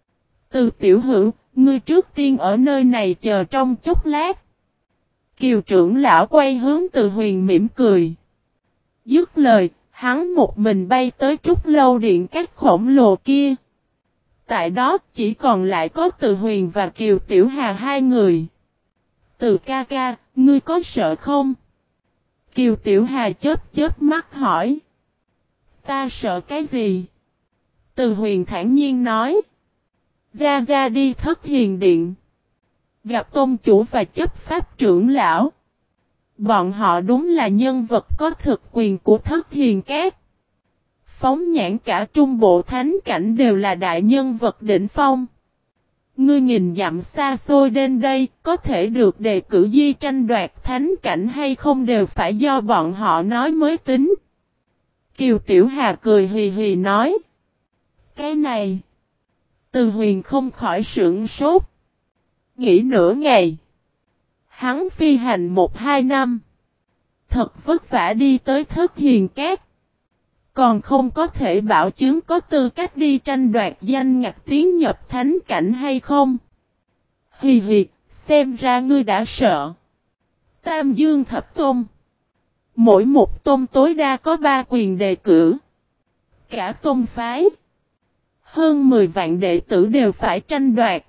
Từ tiểu hữu, ngươi trước tiên ở nơi này chờ trong chốc lát. Kiều trưởng lão quay hướng Từ Huyền mỉm cười. Dứt lời, hắn một mình bay tới trúc lâu điện các khổng lồ kia. Tại đó chỉ còn lại có Từ Huyền và Kiều Tiểu Hà hai người. Từ ca ca, ngươi có sợ không? Kiều Tiểu Hà chớp chớp mắt hỏi. Ta sợ cái gì? Từ Huyền thản nhiên nói. Ra ra đi Thất Hiền Điện. Gặp tôn chủ và chấp pháp trưởng lão. Bọn họ đúng là nhân vật có thực quyền của Thất Hiền Các. Phóng nhãn cả trung bộ thánh cảnh đều là đại nhân vật đỉnh phong. Ngươi nghìn dặm xa xôi đến đây, có thể được đề cử di tranh đoạt thánh cảnh hay không đều phải do bọn họ nói mới tính. Kiều Tiểu Hà cười hì hì nói. Cái này, Từ Huyền không khỏi sửng sốt. Nghĩ nửa ngày, hắn phi hành một hai năm, Thật vất vả đi tới Thất Hiền Cát. Còn không có thể bảo chứng có tư cách đi tranh đoạt danh ngạch tiến nhập thánh cảnh hay không? Hì hì, xem ra ngươi đã sợ. Tam Dương Thập Tôn. Mỗi một tôn tối đa có ba quyền đề cử. Cả tôn phái. Hơn mười vạn đệ tử đều phải tranh đoạt.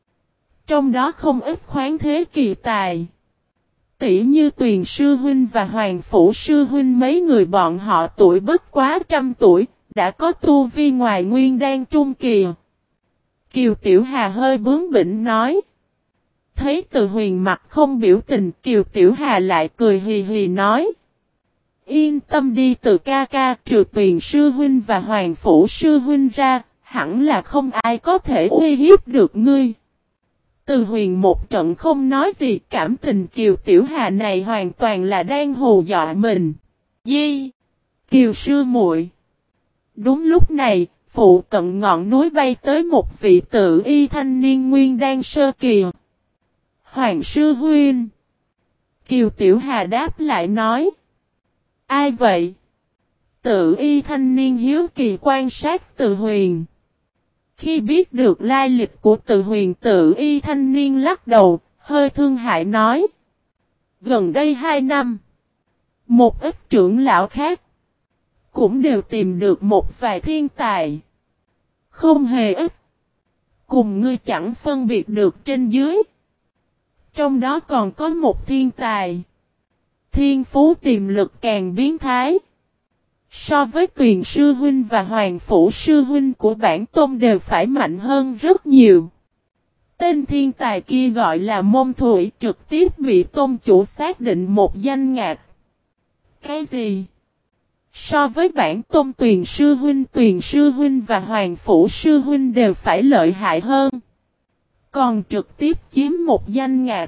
Trong đó không ít khoáng thế kỳ tài. Tỷ như Tuyền Sư Huynh và Hoàng Phủ Sư Huynh, mấy người bọn họ tuổi bất quá trăm tuổi, đã có tu vi ngoài nguyên đan trung kỳ. Kiều Tiểu Hà hơi bướng bỉnh nói. Thấy Từ Huyền mặt không biểu tình, Kiều Tiểu Hà lại cười hì hì nói. Yên tâm đi Từ ca ca, trừ Tuyền Sư Huynh và Hoàng Phủ Sư Huynh ra, hẳn là không ai có thể uy hiếp được ngươi. Từ Huyền một trận không nói gì, cảm tình Kiều Tiểu Hà này hoàn toàn là đang hù dọa mình. Di, Kiều sư muội. Đúng lúc này, phụ cận ngọn núi bay tới một vị tự y thanh niên nguyên đan sơ kỳ. Hoàng sư huynh. Kiều Tiểu Hà đáp lại nói. Ai vậy? Tự y thanh niên hiếu kỳ quan sát Từ Huyền. Khi biết được lai lịch của Từ Huyền, tự y thanh niên lắc đầu, hơi thương hại nói. Gần đây hai năm, một ít trưởng lão khác cũng đều tìm được một vài thiên tài. Không hề ít. Cùng ngươi chẳng phân biệt được trên dưới. Trong đó còn có một thiên tài. Thiên phú tiềm lực càng biến thái. So với Tuyền Sư Huynh và Hoàng Phủ Sư Huynh của bản tôn đều phải mạnh hơn rất nhiều. Tên thiên tài kia gọi là Môn Thủy, trực tiếp bị tôn chủ xác định một danh ngạch. Cái gì? So với bản tôn Tuyền Sư Huynh, Tuyền Sư Huynh và Hoàng Phủ Sư Huynh đều phải lợi hại hơn. Còn trực tiếp chiếm một danh ngạch.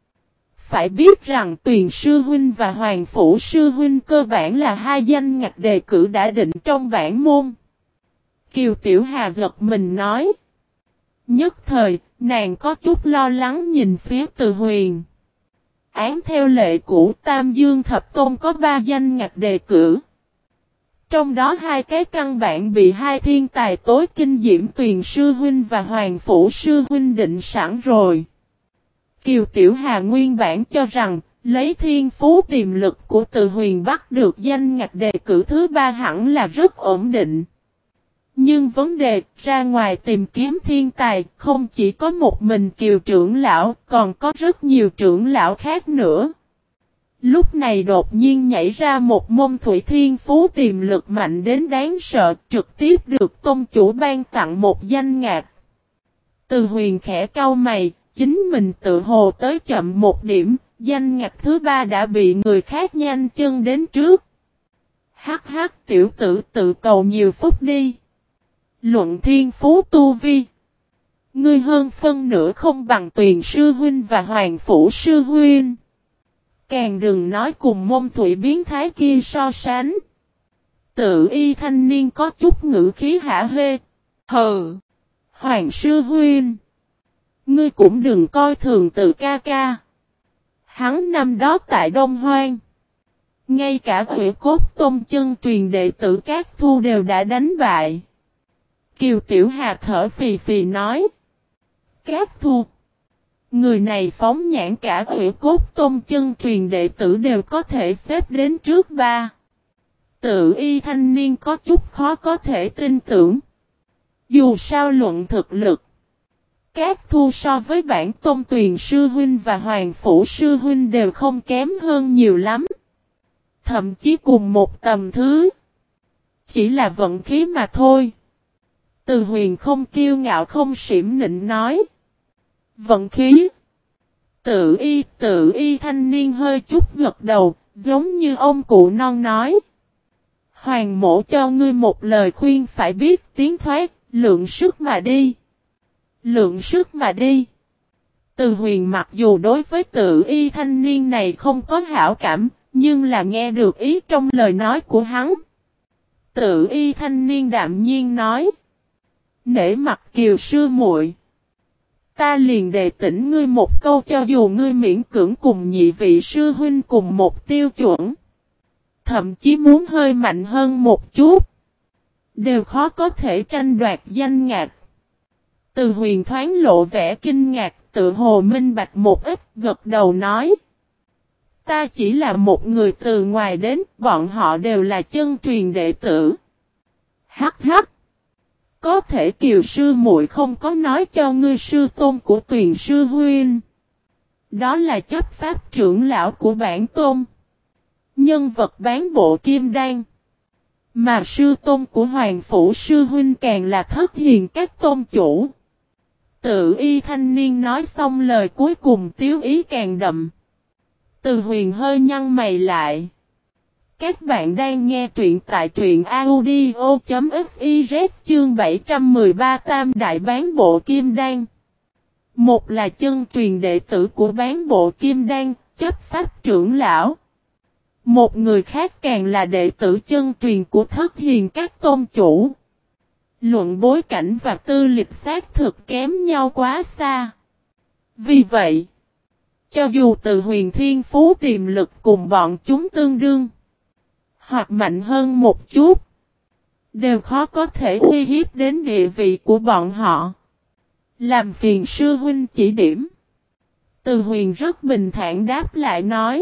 Phải biết rằng Tuyền Sư Huynh và Hoàng Phủ Sư Huynh cơ bản là hai danh ngạch đề cử đã định trong bản môn. Kiều Tiểu Hà giật mình nói. Nhất thời, nàng có chút lo lắng nhìn phía Từ Huyền. Án theo lệ cũ, Tam Dương Thập Tôn có ba danh ngạch đề cử. Trong đó hai cái căn bản bị hai thiên tài tối kinh diễm Tuyền Sư Huynh và Hoàng Phủ Sư Huynh định sẵn rồi. Kiều Tiểu Hà nguyên bản cho rằng, lấy thiên phú tiềm lực của Từ Huyền bắt được danh ngạch đề cử thứ ba hẳn là rất ổn định. Nhưng vấn đề, ra ngoài tìm kiếm thiên tài, không chỉ có một mình Kiều trưởng lão, còn có rất nhiều trưởng lão khác nữa. Lúc này đột nhiên nhảy ra một Môn Thủy thiên phú tiềm lực mạnh đến đáng sợ, trực tiếp được tôn chủ ban tặng một danh ngạch. Từ Huyền khẽ cau mày. Chính mình tự hồ tới chậm một điểm, danh ngạch thứ ba đã bị người khác nhanh chân đến trước. Hắc hắc tiểu tử tự cầu nhiều phúc đi. Luận thiên phú tu vi. Ngươi hơn phân nửa không bằng Tuyền Sư Huynh và Hoàng Phủ Sư Huynh. Càng đừng nói cùng Môn Thủy biến thái kia so sánh. Tự y thanh niên có chút ngữ khí hả hê. Hừ. Hoàng Sư Huynh. Ngươi cũng đừng coi thường Từ ca ca. Hắn năm đó tại Đông Hoang. Ngay cả Huệ Cốt Tôn chân truyền đệ tử Cát Thu đều đã đánh bại. Kiều Tiểu Hà thở phì phì nói. Cát Thu. Người này phóng nhãn cả Huệ Cốt Tôn chân truyền đệ tử đều có thể xếp đến trước ba. Tự y thanh niên có chút khó có thể tin tưởng. Dù sao luận thực lực. Cát Thu so với bản tôn Tuyền Sư Huynh và Hoàng Phủ Sư Huynh đều không kém hơn nhiều lắm. Thậm chí cùng một tầm thứ. Chỉ là vận khí mà thôi. Từ Huyền không kiêu ngạo không xỉm nịnh nói. Vận khí. Tự y, tự y thanh niên hơi chút gật đầu, giống như ông cụ non nói. Hoàng mổ cho ngươi một lời khuyên phải biết tiếng thoát, lượng sức mà đi. Lượng sức mà đi. Từ Huyền mặc dù đối với tự y thanh niên này không có hảo cảm, nhưng là nghe được ý trong lời nói của hắn. Tự y thanh niên đạm nhiên nói. Nể mặt Kiều sư muội, ta liền đề tỉnh ngươi một câu, cho dù ngươi miễn cưỡng cùng nhị vị sư huynh cùng một tiêu chuẩn. thậm chí muốn hơi mạnh hơn một chút, đều khó có thể tranh đoạt danh ngạch. Từ Huyền thoáng lộ vẻ kinh ngạc, tự hồ minh bạch một ít, gật đầu nói. Ta chỉ là một người từ ngoài đến, bọn họ đều là chân truyền đệ tử. Hắc hắc. Có thể Kiều sư muội không có nói cho ngươi sư tôn của Tuyền sư huynh. Đó là chấp pháp trưởng lão của bản tôn. Nhân vật bán bộ kim đan. Mà sư tôn của Hoàng Phủ sư huynh càng là thất hiền các tôn chủ. Tự y thanh niên nói xong lời cuối cùng tiếu ý càng đậm. Từ Huyền hơi nhăn mày lại. Các bạn đang nghe truyện tại truyện audio.fiz chương bảy trăm mười ba Tam Đại Bán Bộ Kim Đan. Một là chân truyền đệ tử của Bán Bộ Kim Đan, chấp pháp trưởng lão. Một người khác càng là đệ tử chân truyền của thất hiền các tôn chủ. Luận bối cảnh và tư lịch xác thực kém nhau quá xa. Vì vậy, cho dù Từ Huyền thiên phú tiềm lực cùng bọn chúng tương đương, hoặc mạnh hơn một chút, đều khó có thể uy hiếp đến địa vị của bọn họ. Làm phiền sư huynh chỉ điểm. Từ Huyền rất bình thản đáp lại nói.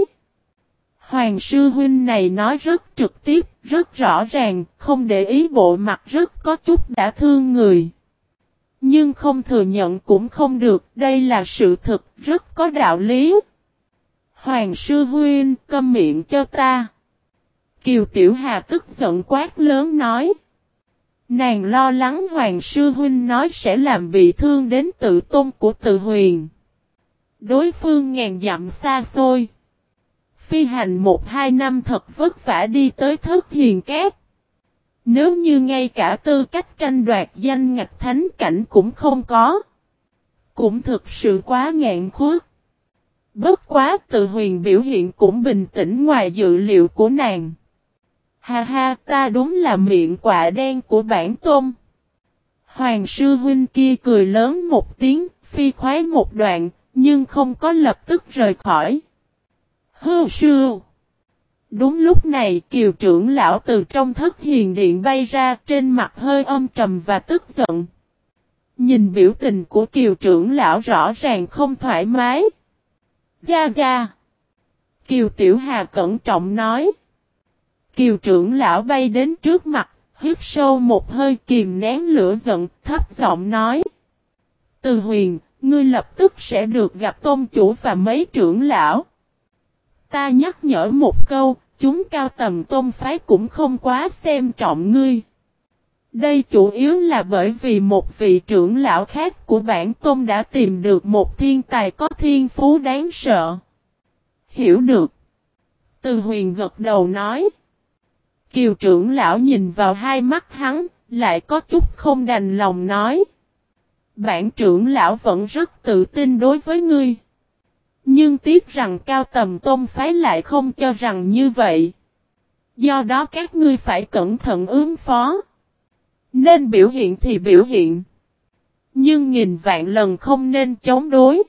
Hoàng sư huynh này nói rất trực tiếp, rất rõ ràng, không để ý bộ mặt rất có chút đã thương người. Nhưng không thừa nhận cũng không được, đây là sự thực, rất có đạo lý. Hoàng sư huynh, câm miệng cho ta. Kiều Tiểu Hà tức giận quát lớn nói. Nàng lo lắng Hoàng sư huynh nói sẽ làm bị thương đến tự tôn của Từ Huyền. Đối phương ngàn dặm xa xôi. Phi hành một hai năm thật vất vả đi tới thất hiền cát. Nếu như ngay cả tư cách tranh đoạt danh ngạch thánh cảnh cũng không có. Cũng thực sự quá ngạn khuất. Bất quá Từ Huyền biểu hiện cũng bình tĩnh ngoài dự liệu của nàng. Ha ha, ta đúng là miệng quạ đen của bản tôn. Hoàng sư huynh kia cười lớn một tiếng, phi khoái một đoạn, nhưng không có lập tức rời khỏi. Hưu sư. Đúng lúc này Kiều trưởng lão từ trong thất hiền điện bay ra, trên mặt hơi âm trầm và tức giận. Nhìn biểu tình của Kiều trưởng lão rõ ràng không thoải mái. Gia gia. Kiều Tiểu Hà cẩn trọng nói. Kiều trưởng lão bay đến trước mặt, hít sâu một hơi kìm nén lửa giận, thấp giọng nói. Từ Huyền, ngươi lập tức sẽ được gặp tôn chủ và mấy trưởng lão. Ta nhắc nhở một câu, chúng cao tầm tôn phái cũng không quá xem trọng ngươi. Đây chủ yếu là bởi vì một vị trưởng lão khác của bản tôn đã tìm được một thiên tài có thiên phú đáng sợ. Hiểu được. Từ Huyền gật đầu nói. Kiều trưởng lão nhìn vào hai mắt hắn, lại có chút không đành lòng nói. Bản trưởng lão vẫn rất tự tin đối với ngươi. Nhưng tiếc rằng cao tầm tôn phái lại không cho rằng như vậy. Do đó các ngươi phải cẩn thận ứng phó. Nên biểu hiện thì biểu hiện. Nhưng nghìn vạn lần không nên chống đối.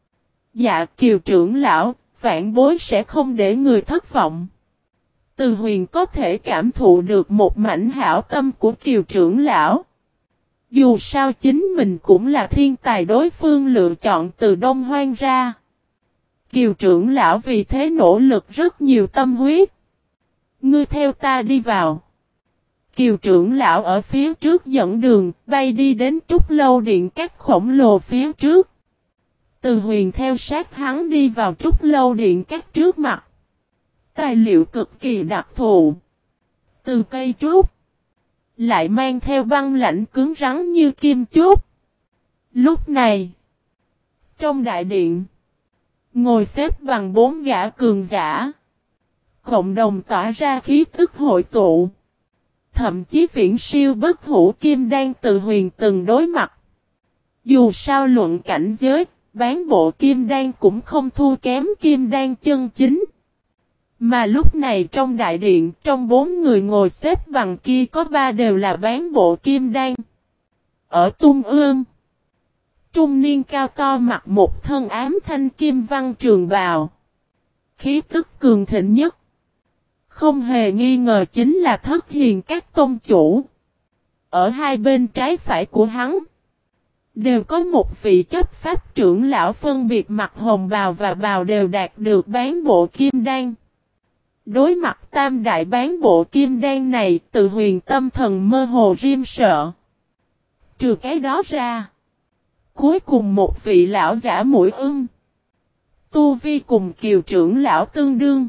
Dạ Kiều trưởng lão, vạn bối sẽ không để người thất vọng. Từ Huyền có thể cảm thụ được một mảnh hảo tâm của Kiều trưởng lão. Dù sao chính mình cũng là thiên tài đối phương lựa chọn từ Đông Hoang ra. Kiều trưởng lão vì thế nỗ lực rất nhiều tâm huyết. Ngươi theo ta đi vào. Kiều trưởng lão ở phía trước dẫn đường, bay đi đến trúc lâu điện các khổng lồ phía trước. Từ Huyền theo sát hắn đi vào trúc lâu điện các trước mặt. Tài liệu cực kỳ đặc thù. Từ cây trúc. Lại mang theo băng lãnh cứng rắn như kim chốt. Lúc này. Trong đại điện. Ngồi xếp bằng bốn gã cường giả. Cộng đồng tỏa ra khí tức hội tụ. Thậm chí viễn siêu bất hủ kim đan Từ Huyền từng đối mặt. Dù sao luận cảnh giới, bán bộ kim đan cũng không thua kém kim đan chân chính. Mà lúc này trong đại điện, trong bốn người ngồi xếp bằng kia có ba đều là bán bộ kim đan. Ở Tung Ương, trung niên cao to mặc một thân ám thanh kim văn trường bào. Khí tức cường thịnh nhất. Không hề nghi ngờ chính là Thất Hiền các tôn chủ. Ở hai bên trái phải của hắn, đều có một vị chấp pháp trưởng lão phân biệt mặc hồng bào và bào đều đạt được bán bộ kim đan. Đối mặt tam đại bán bộ kim đan này, Từ Huyền tâm thần mơ hồ rim sợ. Trừ cái đó ra, cuối cùng một vị lão giả mũi ưng, tu vi cùng Kiều trưởng lão tương đương,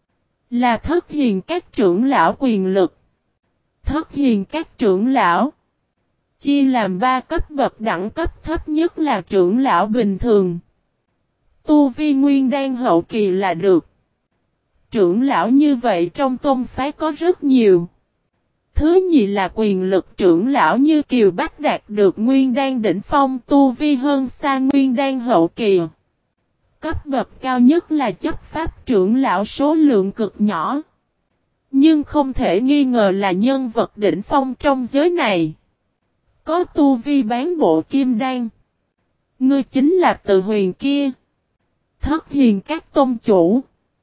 là Thất Hiền các trưởng lão quyền lực. Thất Hiền các trưởng lão chia làm ba cấp bậc, đẳng cấp thấp nhất là trưởng lão bình thường, tu vi nguyên đan hậu kỳ là được. Trưởng lão như vậy trong tôn phái có rất nhiều. Thứ nhì là quyền lực trưởng lão như Kiều Bách đạt được nguyên đan đỉnh phong, tu vi hơn xa nguyên đan hậu kỳ. Cấp bậc cao nhất là chấp pháp trưởng lão, số lượng cực nhỏ, nhưng không thể nghi ngờ là nhân vật đỉnh phong trong giới này. Có tu vi bán bộ kim đan. Ngươi chính là Từ Huyền kia. Thất Hiền các tôn chủ.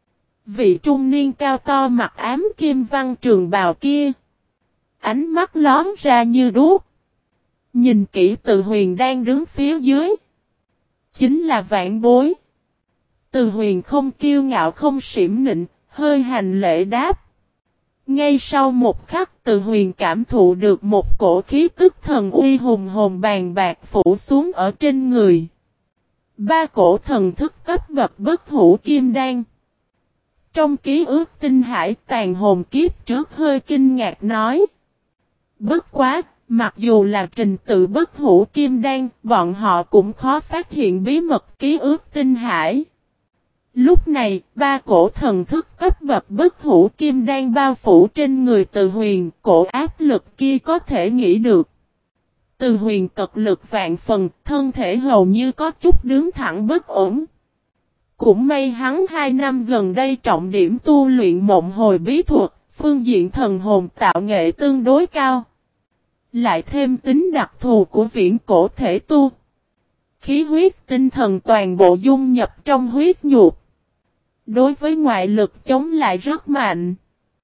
Vị trung niên cao to mặc ám kim văn trường bào kia, ánh mắt lón ra như đuốc. Nhìn kỹ Từ Huyền đang đứng phía dưới, chính là vạn bối. Từ Huyền không kiêu ngạo không xỉm nịnh, hơi hành lễ đáp. Ngay sau một khắc, Từ Huyền cảm thụ được một cổ khí tức thần uy hùng hồn bàn bạc phủ xuống ở trên người. Ba cổ thần thức cấp bậc bất hủ kim đan. Trong ký ức tinh hải tàn hồn kiếp trước hơi kinh ngạc nói. Bất quá, mặc dù là trình tự bất hủ kim đan, bọn họ cũng khó phát hiện bí mật ký ức tinh hải. Lúc này, ba cổ thần thức cấp bậc bất hủ kim đan bao phủ trên người Từ Huyền, cổ áp lực kia có thể nghĩ được. Từ Huyền cật lực vạn phần, thân thể hầu như có chút đứng thẳng bất ổn. Cũng may hắn hai năm gần đây trọng điểm tu luyện mộng hồi bí thuật, phương diện thần hồn tạo nghệ tương đối cao. Lại thêm tính đặc thù của viễn cổ thể tu. Khí huyết tinh thần toàn bộ dung nhập trong huyết nhục. Đối với ngoại lực chống lại rất mạnh.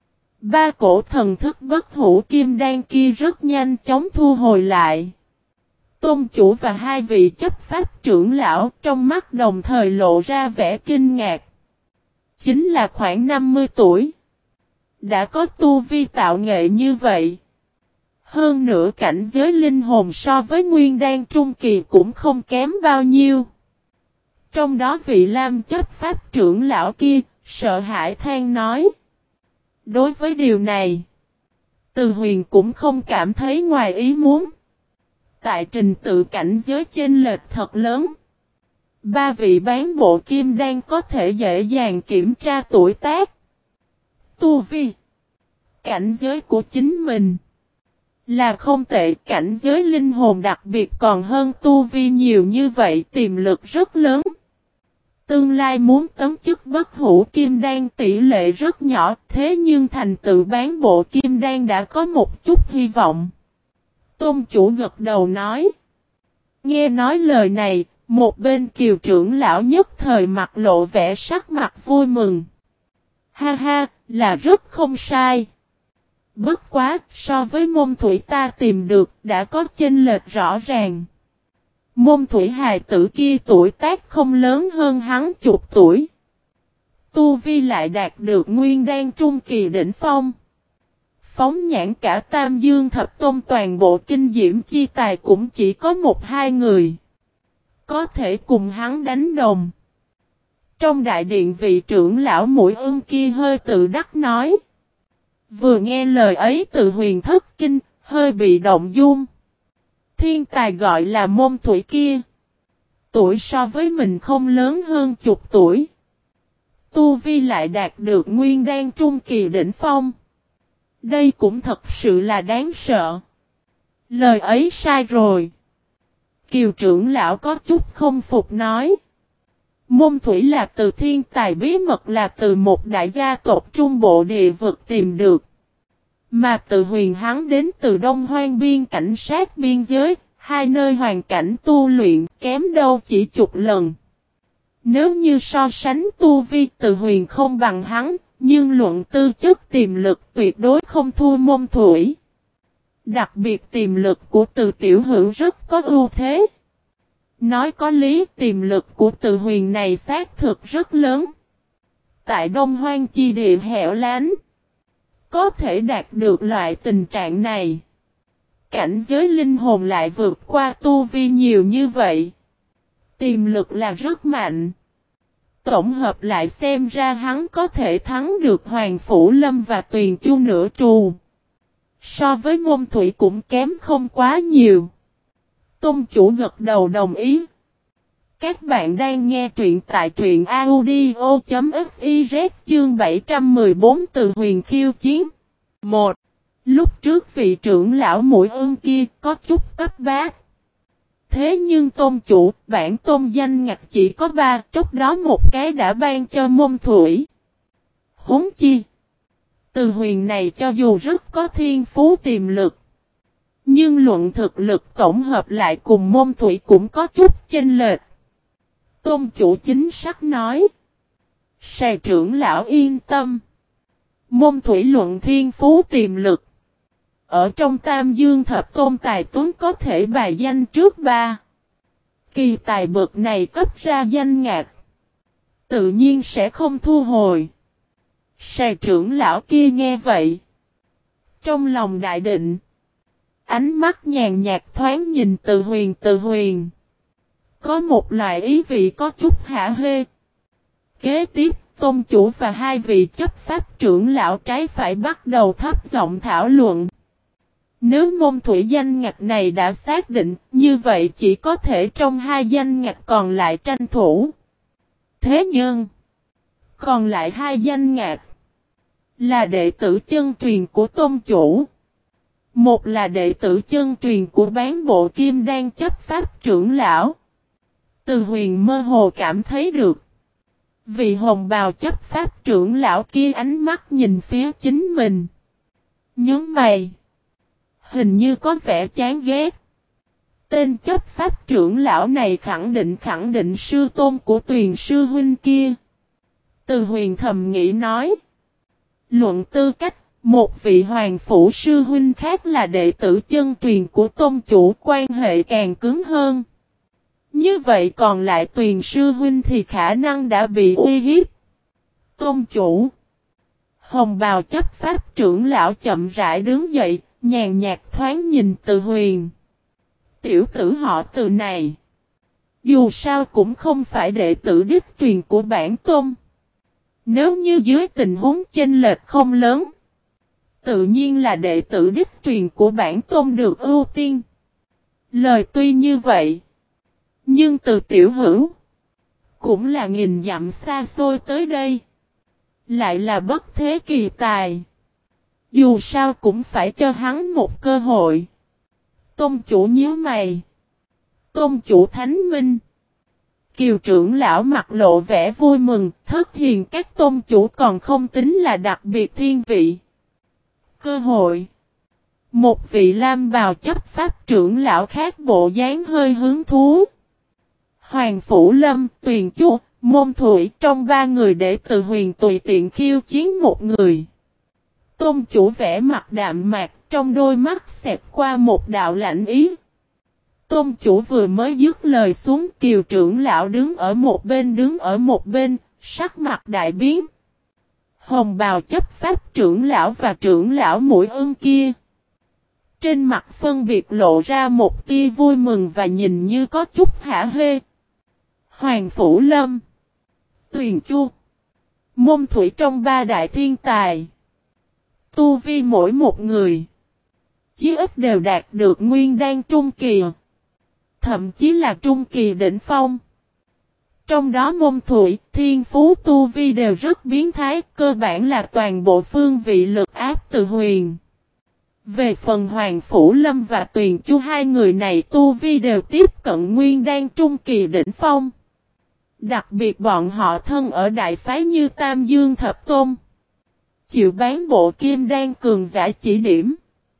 Ba cổ thần thức bất hủ kim đan kia rất nhanh chóng thu hồi lại. Tôn chủ và hai vị chấp pháp trưởng lão trong mắt đồng thời lộ ra vẻ kinh ngạc. Chính là khoảng năm mươi tuổi. Đã có tu vi tạo nghệ như vậy. Hơn nữa cảnh giới linh hồn so với nguyên đan trung kỳ cũng không kém bao nhiêu. Trong đó vị Lam chấp pháp trưởng lão kia, sợ hãi than nói. Đối với điều này, Từ Huyền cũng không cảm thấy ngoài ý muốn. Tại trình tự cảnh giới chênh lệch thật lớn. Ba vị bán bộ kim đan có thể dễ dàng kiểm tra tuổi tác, tu vi, cảnh giới của chính mình. Là không tệ, cảnh giới linh hồn đặc biệt còn hơn tu vi nhiều như vậy, tiềm lực rất lớn. Tương lai muốn tấm chức bất hủ kim đan tỷ lệ rất nhỏ, thế nhưng thành tựu bán bộ kim đan đã có một chút hy vọng. Tôn chủ gật đầu nói. Nghe nói lời này, một bên Kiều trưởng lão nhất thời mặt lộ vẻ sắc mặt vui mừng. Ha ha, là rất không sai. Bất quá, so với môn thủy ta tìm được, đã có chênh lệch rõ ràng. Môn thủy hài tử kia tuổi tác không lớn hơn hắn chục tuổi. Tu vi lại đạt được nguyên đan trung kỳ đỉnh phong. Phóng nhãn cả Tam Dương Thập Tôn toàn bộ kinh diễm chi tài cũng chỉ có một hai người. Có thể cùng hắn đánh đồng. Trong đại điện vị trưởng lão mũi ưng kia hơi tự đắc nói. Vừa nghe lời ấy Từ Huyền thất kinh, hơi bị động dung. Thiên tài gọi là môn thủy kia. Tuổi so với mình không lớn hơn chục tuổi. Tu vi lại đạt được nguyên đan trung kỳ đỉnh phong. Đây cũng thật sự là đáng sợ. Lời ấy sai rồi. Kiều trưởng lão có chút không phục nói. Môn thủy là từ thiên tài bí mật, là từ một đại gia tộc trung bộ địa vực tìm được. Mà Từ Huyền hắn đến từ Đông Hoang biên cảnh sát biên giới, hai nơi hoàn cảnh tu luyện kém đâu chỉ chục lần. Nếu như so sánh tu vi, Từ Huyền không bằng hắn, Nhưng luận tư chất tiềm lực tuyệt đối không thua môn thủy. Đặc biệt tiềm lực của Từ Tiểu Hữu rất có ưu thế. Nói có lý, tiềm lực của Từ Huyền này xác thực rất lớn. Tại Đông Hoang chi địa hẻo lánh, có thể đạt được loại tình trạng này. Cảnh giới linh hồn lại vượt qua tu vi nhiều như vậy. Tiềm lực là rất mạnh. Tổng hợp lại xem ra hắn có thể thắng được Hoàng Phủ Lâm và Tuyền Chu nửa trù. So với môn thủy cũng kém không quá nhiều. Tôn chủ gật đầu đồng ý. Các bạn đang nghe truyện tại truyện audio.fiz chương bảy trăm mười bốn Từ Huyền khiêu chiến. một. Lúc trước vị trưởng lão mũi ương kia có chút cấp bát. Thế nhưng tôn chủ, bản tôn danh ngạch chỉ có ba, trong đó một cái đã ban cho môn thủy. Huống chi. Từ Huyền này cho dù rất có thiên phú tiềm lực. Nhưng luận thực lực tổng hợp lại cùng môn thủy cũng có chút chênh lệch. Tôn chủ chính xác nói. Sài trưởng lão yên tâm. Môn thủy luận thiên phú tiềm lực. Ở trong Tam Dương Thập Tôn Tài Tuấn có thể bài danh trước ba. Kỳ tài bậc này cấp ra danh ngạc. Tự nhiên sẽ không thu hồi. Sài trưởng lão kia nghe vậy. Trong lòng đại định. Ánh mắt nhàn nhạt thoáng nhìn Từ Huyền Từ Huyền. Có một loại ý vị có chút hả hê. Kế tiếp, tôn chủ và hai vị chấp pháp trưởng lão trái phải bắt đầu thấp giọng thảo luận. Nếu môn thủy danh ngạch này đã xác định, như vậy chỉ có thể trong hai danh ngạch còn lại tranh thủ. Thế nhưng, còn lại hai danh ngạch là đệ tử chân truyền của tôn chủ. Một là đệ tử chân truyền của bán bộ kim đan chấp pháp trưởng lão. Từ Huyền mơ hồ cảm thấy được. Vị hồng bào chấp pháp trưởng lão kia ánh mắt nhìn phía chính mình. Nhớ mày. Hình như có vẻ chán ghét. Tên chấp pháp trưởng lão này khẳng định khẳng định sư tôn của Tuyền sư huynh kia. Từ Huyền thầm nghĩ nói. Luận tư cách, một vị hoàng phủ sư huynh khác là đệ tử chân truyền của tôn chủ quan hệ càng cứng hơn. Như vậy còn lại Tuyền sư huynh thì khả năng đã bị uy hiếp. Tôn chủ. Hồng bào chấp pháp trưởng lão chậm rãi đứng dậy, nhàn nhạt thoáng nhìn Từ Huyền. Tiểu tử họ Từ này. Dù sao cũng không phải đệ tử đích truyền của bản tôn. Nếu như dưới tình huống chênh lệch không lớn. Tự nhiên là đệ tử đích truyền của bản tôn được ưu tiên. Lời tuy như vậy. Nhưng Từ Tiểu Hữu. Cũng là nghìn dặm xa xôi tới đây. Lại là bất thế kỳ tài. Dù sao cũng phải cho hắn một cơ hội. Tôn chủ nhíu mày. Tôn chủ Thánh Minh. Kiều trưởng lão mặt lộ vẻ vui mừng. Thất hiền các tôn chủ còn không tính là đặc biệt thiên vị. Cơ hội. Một vị lam bào chấp pháp trưởng lão khác bộ dáng hơi hứng thú. Hoàng Phủ Lâm, Tuyền Chu, Môn Thủy trong ba người để Từ Huyền tùy tiện khiêu chiến một người. Tôn chủ vẽ mặt đạm mạc, trong đôi mắt xẹt qua một đạo lạnh ý. Tôn chủ vừa mới dứt lời xuống, Kiều trưởng lão đứng ở một bên đứng ở một bên, sắc mặt đại biến. Hồng bào chấp pháp trưởng lão và trưởng lão mũi ương kia. Trên mặt phân biệt lộ ra một tia vui mừng và nhìn như có chút hả hê. Hoàng Phủ Lâm, Tuyền Chu, Môn Thủy trong ba đại thiên tài. Tu vi mỗi một người. Chí ít đều đạt được nguyên đan trung kỳ. Thậm chí là trung kỳ đỉnh phong. Trong đó Môn Thủy, thiên phú tu vi đều rất biến thái. Cơ bản là toàn bộ phương vị lực áp Từ Huyền. Về phần Hoàng Phủ Lâm và Tuyền Chu hai người này tu vi đều tiếp cận nguyên đan trung kỳ đỉnh phong. Đặc biệt bọn họ thân ở đại phái như Tam Dương Thập Tôn. Chịu bán bộ kim đan cường giả chỉ điểm.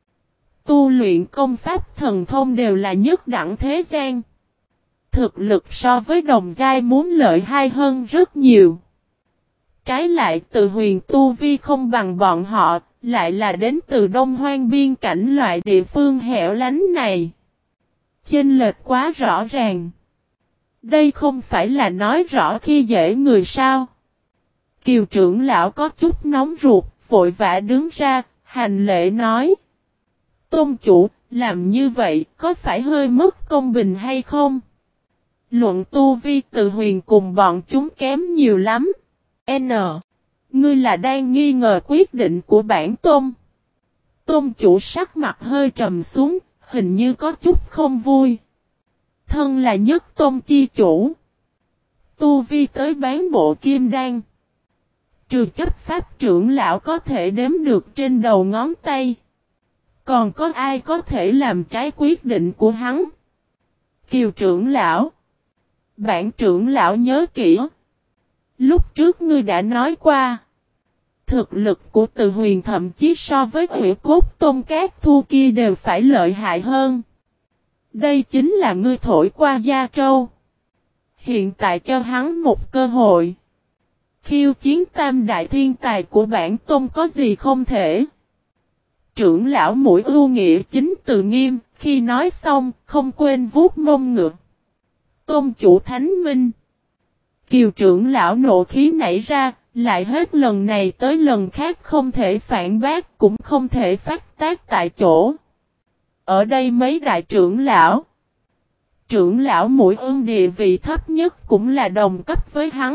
Tu luyện công pháp thần thông đều là nhất đẳng thế gian. Thực lực so với đồng giai muốn lợi hai hơn rất nhiều. trái lại Từ Huyền tu vi không bằng bọn họ, lại là đến từ Đông Hoang biên cảnh loại địa phương hẻo lánh này. Chênh lệch quá rõ ràng. Đây không phải là nói rõ khi dễ người sao. Kiều trưởng lão có chút nóng ruột, vội vã đứng ra, hành lễ nói. Tôn chủ, làm như vậy có phải hơi mất công bình hay không? Luận tu vi Từ Huyền cùng bọn chúng kém nhiều lắm. N. Ngươi là đang nghi ngờ quyết định của bản tôn. Tôn chủ sắc mặt hơi trầm xuống, hình như có chút không vui. Thân là nhất tôn chi chủ. Tu vi tới bán bộ kim đan. Trừ chấp pháp trưởng lão có thể đếm được trên đầu ngón tay. Còn có ai có thể làm trái quyết định của hắn? Kiều trưởng lão. Bản trưởng lão nhớ kỹ. Lúc trước ngươi đã nói qua. Thực lực của Từ Huyền thậm chí so với Hủy Cốt Tôn Cát Thu kia đều phải lợi hại hơn. Đây chính là ngươi thổi qua Gia Trâu. Hiện tại cho hắn một cơ hội. Khiêu chiến tam đại thiên tài của bản tôn có gì không thể. Trưởng lão mũi ưu nghĩa chính từ nghiêm, khi nói xong, không quên vuốt mông ngựa. Tôn chủ thánh minh. Kiều trưởng lão nộ khí nảy ra, lại hết lần này tới lần khác không thể phản bác, cũng không thể phát tác tại chỗ. Ở đây mấy đại trưởng lão. Trưởng lão mũi ương địa vị thấp nhất cũng là đồng cấp với hắn.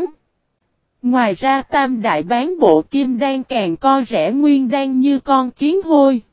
Ngoài ra tam đại bán bộ kim đan càng co rẻ nguyên đan như con kiến hôi.